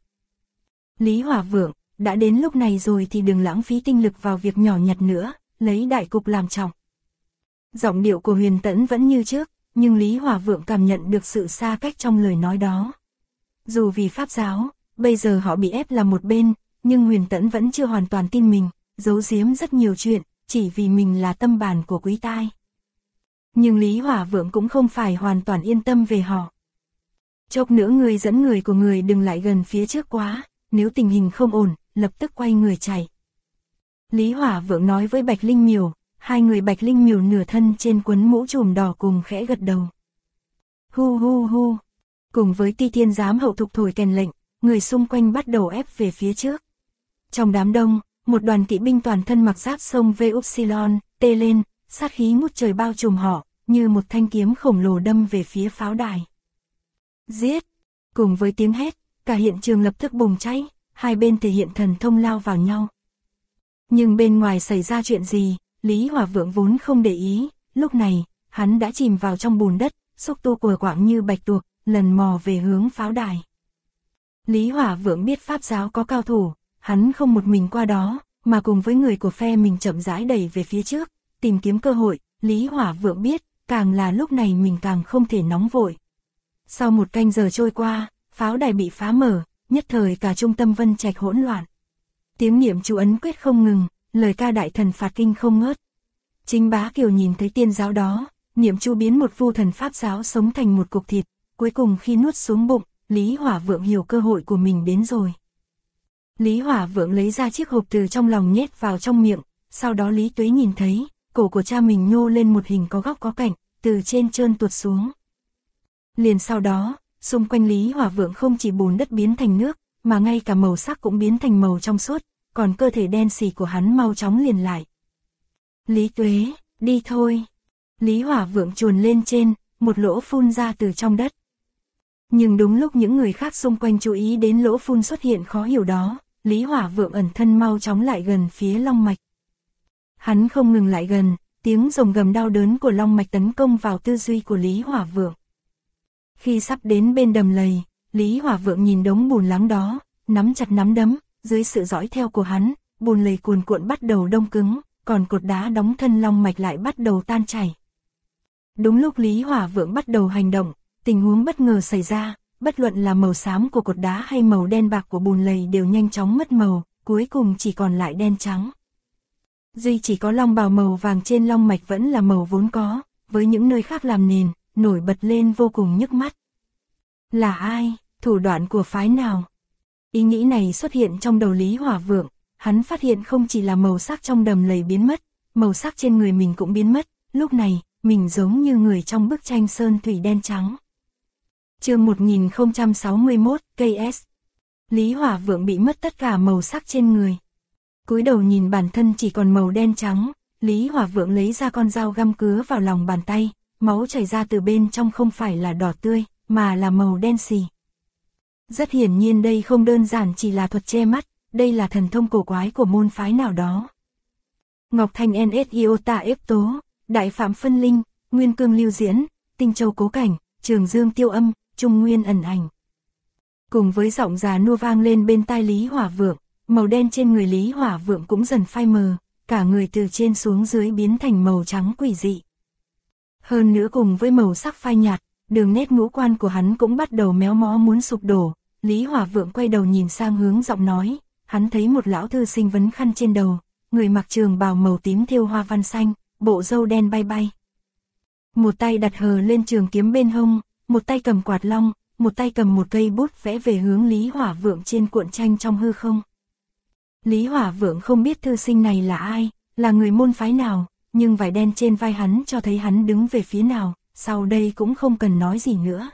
Lý Hỏa Vượng, đã đến lúc này rồi thì đừng lãng phí tinh lực vào việc nhỏ nhặt nữa, lấy đại cục làm trọng. Giọng điệu của Huyền Tẫn vẫn như trước, nhưng Lý Hỏa Vượng cảm nhận được sự xa cách trong lời nói đó. Dù vì Pháp giáo, bây giờ họ bị ép làm một bên, nhưng Huyền Tẫn vẫn chưa hoàn toàn tin mình, giấu giếm rất nhiều chuyện, chỉ vì mình là tâm bàn của Quý Tai. Nhưng Lý Hỏa Vượng cũng không phải hoàn toàn yên tâm về họ. Chốc nữa người dẫn người của người đừng lại gần phía trước quá, nếu tình hình không ổn, lập tức quay người chạy. Lý Hỏa Vượng nói với Bạch Linh Miểu, hai người Bạch Linh Miểu nửa thân trên quấn mũ trùm đỏ cùng khẽ gật đầu. Hu hu hu, cùng với Ti Thiên Giám hậu thục thổi kèn lệnh, người xung quanh bắt đầu ép về phía trước. Trong đám đông, một đoàn kỵ binh toàn thân mặc giáp sông Vupsilon, tê lên, sát khí ngút trời bao trùm họ, như một thanh kiếm khổng lồ đâm về phía pháo đài. Giết! Cùng với tiếng hét, cả hiện trường lập tức bùng cháy, hai bên thể hiện thần thông lao vào nhau. Nhưng bên ngoài xảy ra chuyện gì, Lý Hỏa Vượng vốn không để ý, lúc này, hắn đã chìm vào trong bùn đất, xúc tu của quạng như bạch tuộc, lần mò về hướng pháo đài. Lý Hỏa Vượng biết Pháp giáo có cao thủ, hắn không một mình qua đó, mà cùng với người của phe mình chậm rãi đẩy về phía trước, tìm kiếm cơ hội. Lý Hỏa Vượng biết, càng là lúc này mình càng không thể nóng vội. Sau một canh giờ trôi qua, pháo đài bị phá mở, nhất thời cả trung tâm Vân Trạch hỗn loạn. Tiếng niệm chú ấn quyết không ngừng, lời ca đại thần phạt kinh không ngớt. Chính Bá Kiều nhìn thấy tiên giáo đó, niệm chú biến một vu thần Pháp giáo sống thành một cục thịt, cuối cùng khi nuốt xuống bụng, Lý Hỏa Vượng hiểu cơ hội của mình đến rồi. Lý Hỏa Vượng lấy ra chiếc hộp từ trong lòng nhét vào trong miệng, sau đó Lý Tuế nhìn thấy, cổ của cha mình nhô lên một hình có góc có cạnh, từ trên trơn tuột xuống. Liền sau đó, xung quanh Lý Hỏa Vượng không chỉ bùn đất biến thành nước, mà ngay cả màu sắc cũng biến thành màu trong suốt, còn cơ thể đen xì của hắn mau chóng liền lại. Lý Tuế, đi thôi. Lý Hỏa Vượng chuồn lên trên, một lỗ phun ra từ trong đất. Nhưng đúng lúc những người khác xung quanh chú ý đến lỗ phun xuất hiện khó hiểu đó, Lý Hỏa Vượng ẩn thân mau chóng lại gần phía long mạch. Hắn không ngừng lại gần, tiếng rồng gầm đau đớn của long mạch tấn công vào tư duy của Lý Hỏa Vượng. Khi sắp đến bên đầm lầy, Lý Hỏa Vượng nhìn đống bùn lắng đó, nắm chặt nắm đấm, dưới sự dõi theo của hắn, bùn lầy cuồn cuộn bắt đầu đông cứng, còn cột đá đóng thân long mạch lại bắt đầu tan chảy. Đúng lúc Lý Hỏa Vượng bắt đầu hành động, tình huống bất ngờ xảy ra, bất luận là màu xám của cột đá hay màu đen bạc của bùn lầy đều nhanh chóng mất màu, cuối cùng chỉ còn lại đen trắng. Duy chỉ có long bào màu vàng trên long mạch vẫn là màu vốn có, với những nơi khác làm nền, nổi bật lên vô cùng nhức mắt. Là ai? Thủ đoạn của phái nào? Ý nghĩ này xuất hiện trong đầu Lý Hỏa Vượng, hắn phát hiện không chỉ là màu sắc trong đầm lầy biến mất, màu sắc trên người mình cũng biến mất, lúc này, mình giống như người trong bức tranh sơn thủy đen trắng. Chương 1061, KS. Lý Hỏa Vượng bị mất tất cả màu sắc trên người. Cúi đầu nhìn bản thân chỉ còn màu đen trắng, Lý Hỏa Vượng lấy ra con dao găm cứa vào lòng bàn tay, máu chảy ra từ bên trong không phải là đỏ tươi, mà là màu đen xì. Rất hiển nhiên đây không đơn giản chỉ là thuật che mắt, đây là thần thông cổ quái của môn phái nào đó. Ngọc Thanh NSIOTA ép tố, Đại Phạm Phân Linh, Nguyên Cương Lưu Diễn, Tinh Châu Cố Cảnh, Trường Dương Tiêu Âm, Trung Nguyên Ẩn Ảnh. Cùng với giọng già nua vang lên bên tai Lý Hỏa Vượng, màu đen trên người Lý Hỏa Vượng cũng dần phai mờ, cả người từ trên xuống dưới biến thành màu trắng quỷ dị. Hơn nữa cùng với màu sắc phai nhạt, đường nét ngũ quan của hắn cũng bắt đầu méo mó muốn sụp đổ. Lý Hỏa Vượng quay đầu nhìn sang hướng giọng nói, hắn thấy một lão thư sinh vấn khăn trên đầu, người mặc trường bào màu tím thêu hoa văn xanh, bộ râu đen bay bay. Một tay đặt hờ lên trường kiếm bên hông, một tay cầm quạt long, một tay cầm một cây bút vẽ về hướng Lý Hỏa Vượng trên cuộn tranh trong hư không. Lý Hỏa Vượng không biết thư sinh này là ai, là người môn phái nào, nhưng vải đen trên vai hắn cho thấy hắn đứng về phía nào, sau đây cũng không cần nói gì nữa.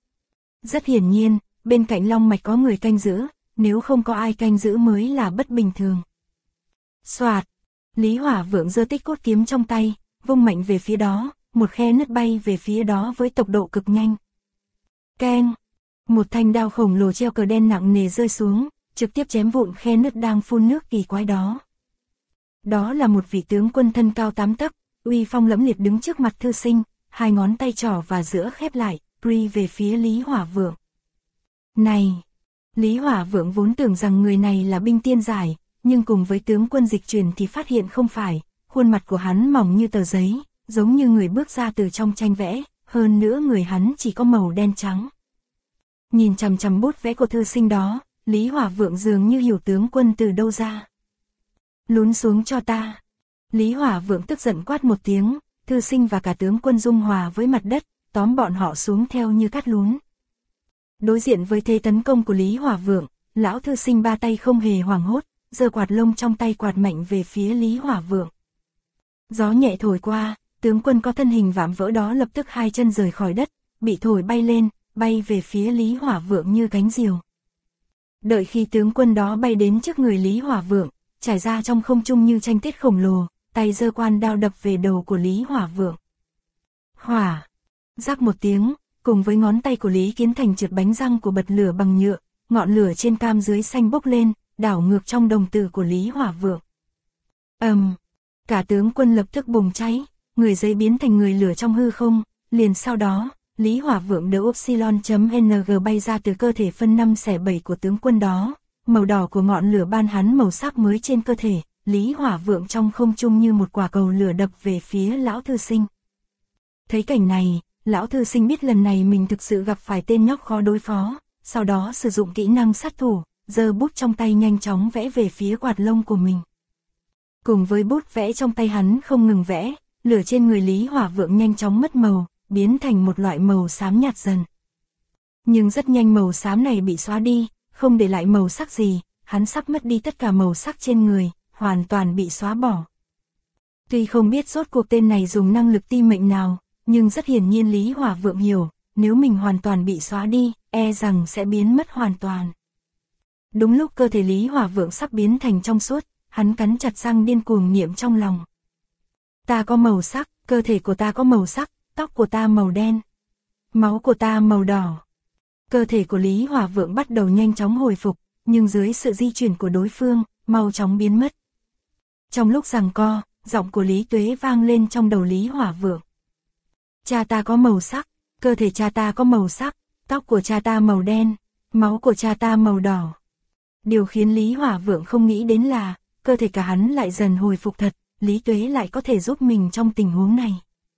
Rất hiển nhiên, bên cạnh long mạch có người canh giữ, nếu không có ai canh giữ mới là bất bình thường. Soạt, Lý Hỏa Vượng giơ tích cốt kiếm trong tay, vung mạnh về phía đó, một khe nứt bay về phía đó với tốc độ cực nhanh. Keng! Một thanh đao khổng lồ treo cờ đen nặng nề rơi xuống, trực tiếp chém vụn khe nứt đang phun nước kỳ quái đó. Đó là một vị tướng quân thân cao 8 tấc, uy phong lẫm liệt đứng trước mặt thư sinh, hai ngón tay trỏ và giữa khép lại, ri về phía Lý Hỏa Vượng. Này! Lý Hỏa Vượng vốn tưởng rằng người này là binh tiên giải, nhưng cùng với tướng quân dịch chuyển thì phát hiện không phải, khuôn mặt của hắn mỏng như tờ giấy, giống như người bước ra từ trong tranh vẽ, hơn nữa người hắn chỉ có màu đen trắng. Nhìn chằm chằm bút vẽ của thư sinh đó, Lý Hỏa Vượng dường như hiểu tướng quân từ đâu ra. Lún xuống cho ta. Lý Hỏa Vượng tức giận quát một tiếng, thư sinh và cả tướng quân dung hòa với mặt đất, tóm bọn họ xuống theo như cắt lún. Đối diện với thế tấn công của Lý Hỏa Vượng, lão thư sinh ba tay không hề hoảng hốt, giơ quạt lông trong tay quạt mạnh về phía Lý Hỏa Vượng. Gió nhẹ thổi qua, tướng quân có thân hình vạm vỡ đó lập tức hai chân rời khỏi đất, bị thổi bay lên, bay về phía Lý Hỏa Vượng như cánh diều. Đợi khi tướng quân đó bay đến trước người Lý Hỏa Vượng, trải ra trong không trung như tranh tiết khổng lồ, tay giơ quan đao đập về đầu của Lý Hỏa Vượng. Hỏa! Rắc một tiếng, cùng với ngón tay của Lý Kiến Thành trượt bánh răng của bật lửa bằng nhựa, ngọn lửa trên cam dưới xanh bốc lên, đảo ngược trong đồng tử của Lý Hỏa Vượng. Cả tướng quân lập tức bùng cháy, người giấy biến thành người lửa trong hư không, liền sau đó, Lý Hỏa Vượng đỡ Upsilon.ng bay ra từ cơ thể phân 5/7 của tướng quân đó, màu đỏ của ngọn lửa ban hắn màu sắc mới trên cơ thể, Lý Hỏa Vượng trong không trung như một quả cầu lửa đập về phía lão thư sinh. Thấy cảnh này, lão thư sinh biết lần này mình thực sự gặp phải tên nhóc khó đối phó, sau đó sử dụng kỹ năng sát thủ, giơ bút trong tay nhanh chóng vẽ về phía quạt lông của mình. Cùng với bút vẽ trong tay hắn không ngừng vẽ, lửa trên người Lý Hỏa Vượng nhanh chóng mất màu, biến thành một loại màu xám nhạt dần. Nhưng rất nhanh màu xám này bị xóa đi, không để lại màu sắc gì, hắn sắp mất đi tất cả màu sắc trên người, hoàn toàn bị xóa bỏ. Tuy không biết rốt cuộc tên này dùng năng lực ti mệnh nào, nhưng rất hiển nhiên Lý Hỏa Vượng hiểu, nếu mình hoàn toàn bị xóa đi, e rằng sẽ biến mất hoàn toàn. Đúng lúc cơ thể Lý Hỏa Vượng sắp biến thành trong suốt, hắn cắn chặt răng điên cuồng niệm trong lòng. Ta có màu sắc, cơ thể của ta có màu sắc, tóc của ta màu đen, máu của ta màu đỏ. Cơ thể của Lý Hỏa Vượng bắt đầu nhanh chóng hồi phục, nhưng dưới sự di chuyển của đối phương, mau chóng biến mất. Trong lúc giằng co, giọng của Lý Tuế vang lên trong đầu Lý Hỏa Vượng. Cha ta có màu sắc, cơ thể cha ta có màu sắc, tóc của cha ta màu đen, máu của cha ta màu đỏ. Điều khiến Lý Hỏa Vượng không nghĩ đến là, cơ thể cả hắn lại dần hồi phục thật, Lý Tuế lại có thể giúp mình trong tình huống này.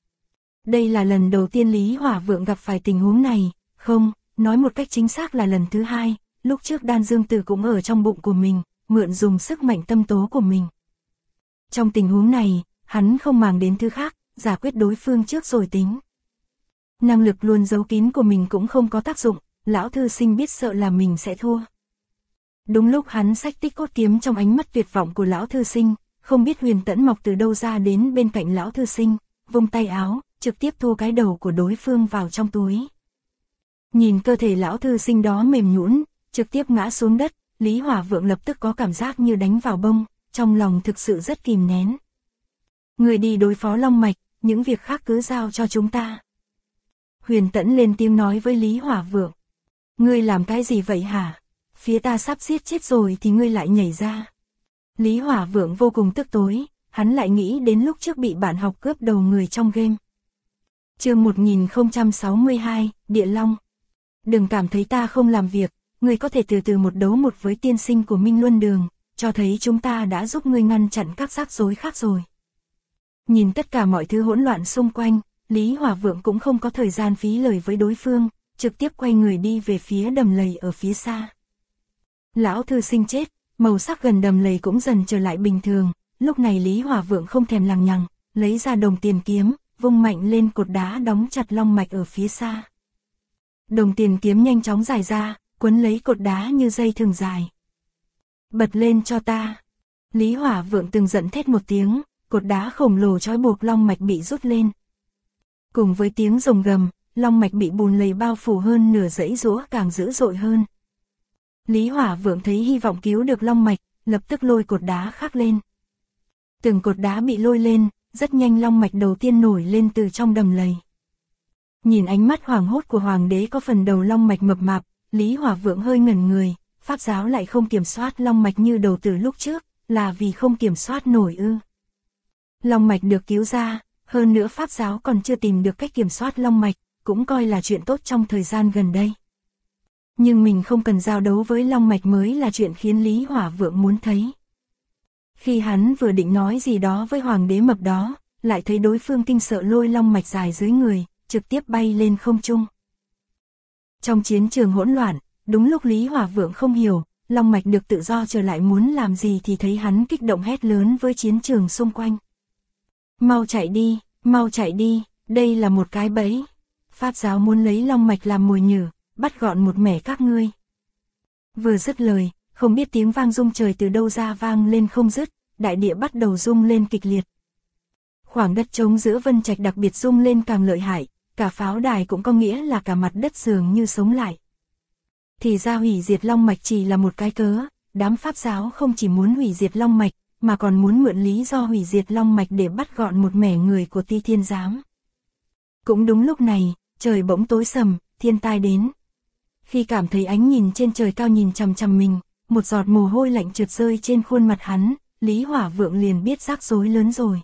Đây là lần đầu tiên Lý Hỏa Vượng gặp phải tình huống này, không, nói một cách chính xác là lần thứ hai, lúc trước Đan Dương Tử cũng ở trong bụng của mình, mượn dùng sức mạnh tâm tố của mình. Trong tình huống này, hắn không màng đến thứ khác, giải quyết đối phương trước rồi tính. Năng lực luôn giấu kín của mình cũng không có tác dụng, lão thư sinh biết sợ là mình sẽ thua. Đúng lúc hắn xách Tích Cốt Kiếm trong ánh mắt tuyệt vọng của lão thư sinh, không biết Huyền Tẫn Mộc từ đâu ra đến bên cạnh lão thư sinh, vung tay áo, trực tiếp thu cái đầu của đối phương vào trong túi. Nhìn cơ thể lão thư sinh đó mềm nhũn, trực tiếp ngã xuống đất, Lý Hỏa Vượng lập tức có cảm giác như đánh vào bông, trong lòng thực sự rất kìm nén. Người đi đối phó Long Mạch, những việc khác cứ giao cho chúng ta. Huyền Tẫn lên tiếng nói với Lý Hỏa Vượng. Ngươi làm cái gì vậy hả? Phía ta sắp giết chết rồi thì ngươi lại nhảy ra. Lý Hỏa Vượng vô cùng tức tối, hắn lại nghĩ đến lúc trước bị bạn học cướp đầu người trong game. Chương 1062, Địa Long. Đừng cảm thấy ta không làm việc, ngươi có thể từ từ một đấu một với tiên sinh của Minh Luân Đường, cho thấy chúng ta đã giúp ngươi ngăn chặn các rắc rối khác rồi. Nhìn tất cả mọi thứ hỗn loạn xung quanh, Lý Hỏa Vượng cũng không có thời gian phí lời với đối phương, trực tiếp quay người đi về phía đầm lầy ở phía xa. Lão thư sinh chết, màu sắc gần đầm lầy cũng dần trở lại bình thường, lúc này Lý Hỏa Vượng không thèm lằng nhằng, lấy ra đồng tiền kiếm, vung mạnh lên cột đá đóng chặt long mạch ở phía xa. Đồng tiền kiếm nhanh chóng dài ra, quấn lấy cột đá như dây thừng dài. Bật lên cho ta. Lý Hỏa Vượng từng giận thét một tiếng, cột đá khổng lồ trói buộc long mạch bị rút lên. Cùng với tiếng rồng gầm, long mạch bị bùn lầy bao phủ hơn nửa dãy giũa càng dữ dội hơn. Lý Hỏa Vượng thấy hy vọng cứu được long mạch, lập tức lôi cột đá khác lên. Từng cột đá bị lôi lên, rất nhanh long mạch đầu tiên nổi lên từ trong đầm lầy. Nhìn ánh mắt hoảng hốt của hoàng đế có phần đầu long mạch mập mạp, Lý Hỏa Vượng hơi ngẩn người, Pháp giáo lại không kiểm soát long mạch như đầu tử lúc trước, là vì không kiểm soát nổi ư? Long mạch được cứu ra, hơn nữa Pháp giáo còn chưa tìm được cách kiểm soát long mạch, cũng coi là chuyện tốt trong thời gian gần đây. Nhưng mình không cần giao đấu với long mạch mới là chuyện khiến Lý Hỏa Vượng muốn thấy. Khi hắn vừa định nói gì đó với hoàng đế mập đó, lại thấy đối phương kinh sợ lôi long mạch dài dưới người, trực tiếp bay lên không trung. Trong chiến trường hỗn loạn, đúng lúc Lý Hỏa Vượng không hiểu, long mạch được tự do trở lại muốn làm gì thì thấy hắn kích động hét lớn với chiến trường xung quanh. Mau chạy đi, đây là một cái bẫy. Pháp giáo muốn lấy long mạch làm mồi nhử, bắt gọn một mẻ các ngươi. Vừa dứt lời, không biết tiếng vang rung trời từ đâu ra vang lên không dứt, đại địa bắt đầu rung lên kịch liệt. Khoảng đất trống giữa Vân Trạch đặc biệt rung lên càng lợi hại, cả pháo đài cũng có nghĩa là cả mặt đất dường như sống lại. Thì ra hủy diệt long mạch chỉ là một cái cớ, đám Pháp giáo không chỉ muốn hủy diệt long mạch, mà còn muốn mượn lý do hủy diệt long mạch để bắt gọn một mẻ người của Ti Thiên Giám. Cũng đúng lúc này, trời bỗng tối sầm, thiên tai đến. Khi cảm thấy ánh nhìn trên trời cao nhìn chằm chằm mình, một giọt mồ hôi lạnh trượt rơi trên khuôn mặt hắn, Lý Hỏa Vượng liền biết rắc rối lớn rồi.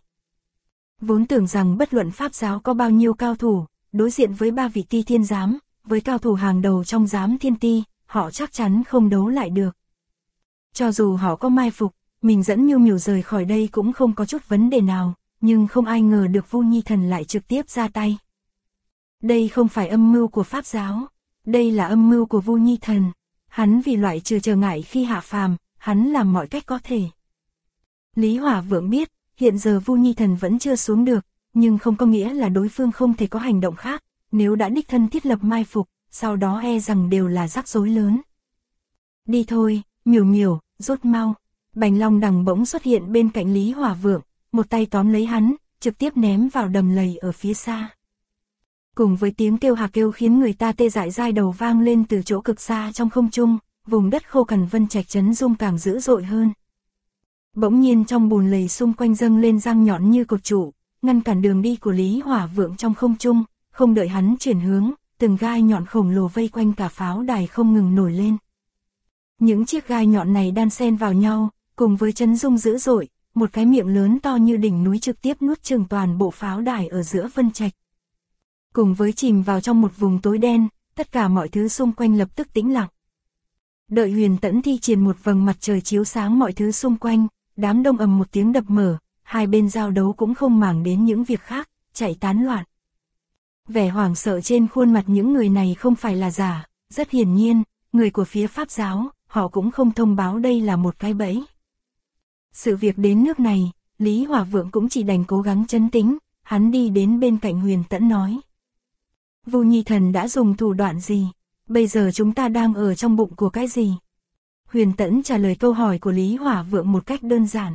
Vốn tưởng rằng bất luận Pháp giáo có bao nhiêu cao thủ, đối diện với 3 vị Ti Thiên Giám, với cao thủ hàng đầu trong giám thiên ti, họ chắc chắn không đấu lại được. Cho dù họ có mai phục, mình dẫn Miêu Miểu rời khỏi đây cũng không có chút vấn đề nào, nhưng không ai ngờ được Vu Nhi Thần lại trực tiếp ra tay. Đây không phải âm mưu của Pháp giáo, đây là âm mưu của Vu Nhi Thần. Hắn vì loại trừ trở ngại khi hạ phàm, hắn làm mọi cách có thể. Lý Hỏa Vượng biết, hiện giờ Vu Nhi Thần vẫn chưa xuống được, nhưng không có nghĩa là đối phương không thể có hành động khác, nếu đã đích thân thiết lập mai phục, sau đó e rằng đều là rắc rối lớn. Đi thôi, Miểu Miểu, rút mau. Bành Long Đằng bỗng xuất hiện bên cạnh Lý Hỏa Vượng, một tay tóm lấy hắn, trực tiếp ném vào đầm lầy ở phía xa. Cùng với tiếng kêu hạc kêu khiến người ta tê dại dai đầu vang lên từ chỗ cực xa trong không trung, vùng đất khô cằn Vân Trạch chấn rung càng dữ dội hơn. Bỗng nhiên trong bùn lầy xung quanh dâng lên răng nhọn như cột trụ, ngăn cản đường đi của Lý Hỏa Vượng trong không trung, không đợi hắn chuyển hướng, từng gai nhọn khổng lồ vây quanh cả pháo đài không ngừng nổi lên. Những chiếc gai nhọn này đan xen vào nhau, cùng với chấn rung dữ dội, một cái miệng lớn to như đỉnh núi trực tiếp nuốt chửng toàn bộ pháo đài ở giữa Vân Trạch. Cùng với chìm vào trong một vùng tối đen, tất cả mọi thứ xung quanh lập tức tĩnh lặng. Đợi Huyền Tẫn thi triển một vầng mặt trời chiếu sáng mọi thứ xung quanh, đám đông ầm một tiếng đập mở, hai bên giao đấu cũng không màng đến những việc khác, chạy tán loạn. Vẻ hoảng sợ trên khuôn mặt những người này không phải là giả, rất hiển nhiên, người của phía Pháp giáo, họ cũng không thông báo đây là một cái bẫy. Sự việc đến nước này, Lý Hỏa Vượng cũng chỉ đành cố gắng trấn tĩnh, hắn đi đến bên cạnh Huyền Tẫn nói. Vu Nhi Thần đã dùng thủ đoạn gì? Bây giờ chúng ta đang ở trong bụng của cái gì? Huyền Tẫn trả lời câu hỏi của Lý Hỏa Vượng một cách đơn giản.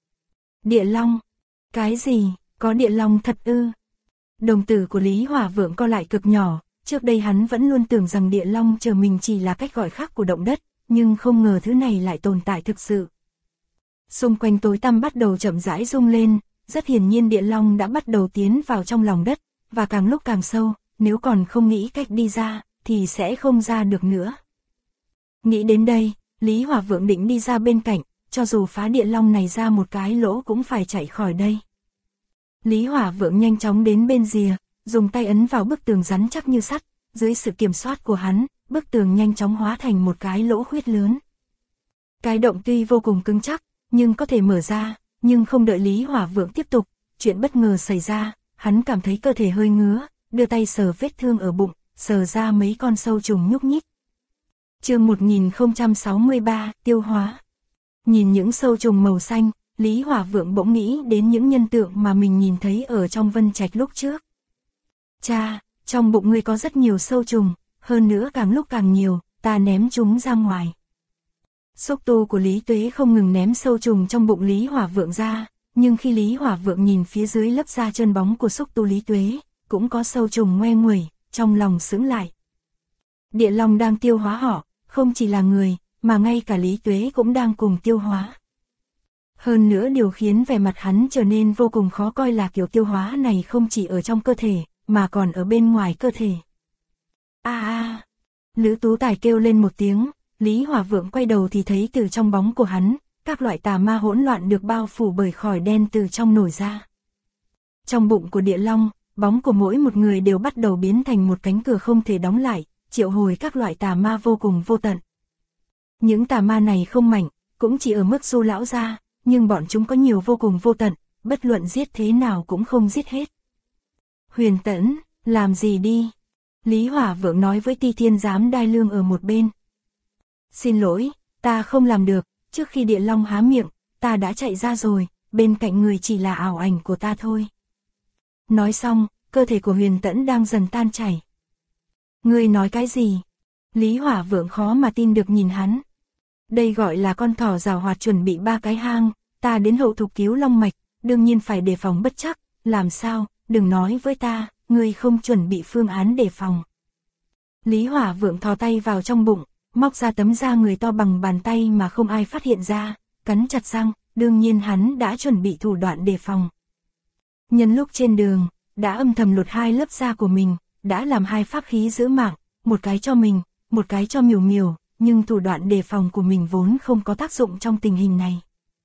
Địa Long. Cái gì? Có Địa Long thật ư? Đồng tử của Lý Hỏa Vượng co lại cực nhỏ, trước đây hắn vẫn luôn tưởng rằng Địa Long chờ mình chỉ là cách gọi khác của động đất, nhưng không ngờ thứ này lại tồn tại thực sự. Xung quanh tối tăm bắt đầu chậm rãi rung lên, rất hiển nhiên Địa Long đã bắt đầu tiến vào trong lòng đất, và càng lúc càng sâu, nếu còn không nghĩ cách đi ra, thì sẽ không ra được nữa. Nghĩ đến đây, Lý Hỏa Vượng định đi ra bên cạnh, cho dù phá Địa Long này ra một cái lỗ cũng phải chạy khỏi đây. Lý Hỏa Vượng nhanh chóng đến bên rìa, dùng tay ấn vào bức tường rắn chắc như sắt, dưới sự kiểm soát của hắn, bức tường nhanh chóng hóa thành một cái lỗ khuyết lớn. Cái động tuy vô cùng cứng chắc, nhưng có thể mở ra, nhưng không đợi Lý Hỏa Vượng tiếp tục, chuyện bất ngờ xảy ra, hắn cảm thấy cơ thể hơi ngứa, đưa tay sờ vết thương ở bụng, sờ ra mấy con sâu trùng nhúc nhích. Chương 1063, tiêu hóa. Nhìn những sâu trùng màu xanh, Lý Hỏa Vượng bỗng nghĩ đến những nhân tượng mà mình nhìn thấy ở trong Vân Trạch lúc trước. Cha, trong bụng ngươi có rất nhiều sâu trùng, hơn nữa càng lúc càng nhiều, ta ném chúng ra ngoài. Xúc tu của Lý Tuế không ngừng ném sâu trùng trong bụng Lý Hỏa Vượng ra, nhưng khi Lý Hỏa Vượng nhìn phía dưới lớp da trơn bóng của xúc tu Lý Tuế, cũng có sâu trùng ngoe nguẩy, trong lòng sững lại. Địa Long đang tiêu hóa họ, không chỉ là người, mà ngay cả Lý Tuế cũng đang cùng tiêu hóa. Hơn nữa điều khiến vẻ mặt hắn trở nên vô cùng khó coi là kiểu tiêu hóa này không chỉ ở trong cơ thể, mà còn ở bên ngoài cơ thể. Lữ Tú Tài kêu lên một tiếng, Lý Hỏa Vượng quay đầu thì thấy từ trong bóng của hắn, các loại tà ma hỗn loạn được bao phủ bởi khói đen từ trong nổi ra. Trong bụng của địa long, bóng của mỗi một người đều bắt đầu biến thành một cánh cửa không thể đóng lại, triệu hồi các loại tà ma vô cùng vô tận. Những tà ma này không mạnh, cũng chỉ ở mức Du lão gia, nhưng bọn chúng có nhiều vô cùng vô tận, bất luận giết thế nào cũng không giết hết. Huyền Tẫn, làm gì đi? Lý Hỏa Vượng nói với Ti Thiên Giám Đai Lương ở một bên. Xin lỗi, ta không làm được, trước khi địa long há miệng, ta đã chạy ra rồi, bên cạnh người chỉ là ảo ảnh của ta thôi. Nói xong, cơ thể của Huyền Tẫn đang dần tan chảy. Ngươi nói cái gì? Lý Hỏa Vượng khó mà tin được nhìn hắn. Đây gọi là con thỏ giảo hoạt chuẩn bị 3 cái hang, ta đến hậu thục cứu long mạch, đương nhiên phải đề phòng bất trắc, làm sao, đừng nói với ta, ngươi không chuẩn bị phương án đề phòng. Lý Hỏa Vượng thò tay vào trong bụng, móc ra tấm da người to bằng bàn tay mà không ai phát hiện ra, cắn chặt răng, đương nhiên hắn đã chuẩn bị thủ đoạn đề phòng. Nhân lúc trên đường, đã âm thầm lột 2 lớp da của mình, đã làm 2 pháp khí giữ mạng, một cái cho mình, một cái cho Miểu Miểu, nhưng thủ đoạn đề phòng của mình vốn không có tác dụng trong tình hình này.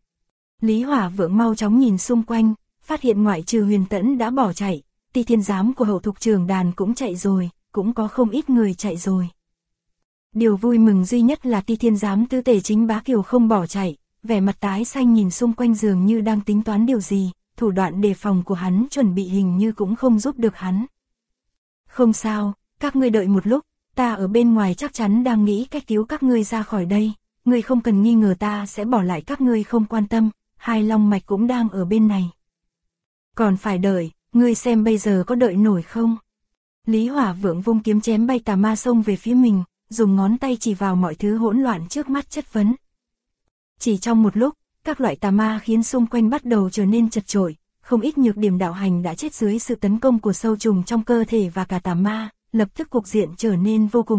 Lý Hỏa Vượng mau chóng nhìn xung quanh, phát hiện ngoại trừ Huyền Tẫn đã bỏ chạy, Ti Thiên Giám của hậu thục trường đàn cũng chạy rồi, cũng có không ít người chạy rồi. Điều vui mừng duy nhất là Ti Thiên Giám tứ tể chính Bá Kiều không bỏ chạy, vẻ mặt tái xanh nhìn xung quanh dường như đang tính toán điều gì, thủ đoạn đề phòng của hắn chuẩn bị hình như cũng không giúp được hắn. Không sao, các ngươi đợi một lúc, ta ở bên ngoài chắc chắn đang nghĩ cách cứu các ngươi ra khỏi đây, ngươi không cần nghi ngờ ta sẽ bỏ lại các ngươi không quan tâm, 2 long mạch cũng đang ở bên này. Còn phải đợi, ngươi xem bây giờ có đợi nổi không? Lý Hỏa Vượng vung kiếm chém bay tà ma xông về phía mình, dùng ngón tay chỉ vào mọi thứ hỗn loạn trước mắt chất vấn. Chỉ trong một lúc, các loại tà ma khiến xung quanh bắt đầu trở nên chật chội, không ít nhược điểm đạo hành đã chết dưới sự tấn công của sâu trùng trong cơ thể và cả tà ma, lập tức cục diện trở nên vô cùng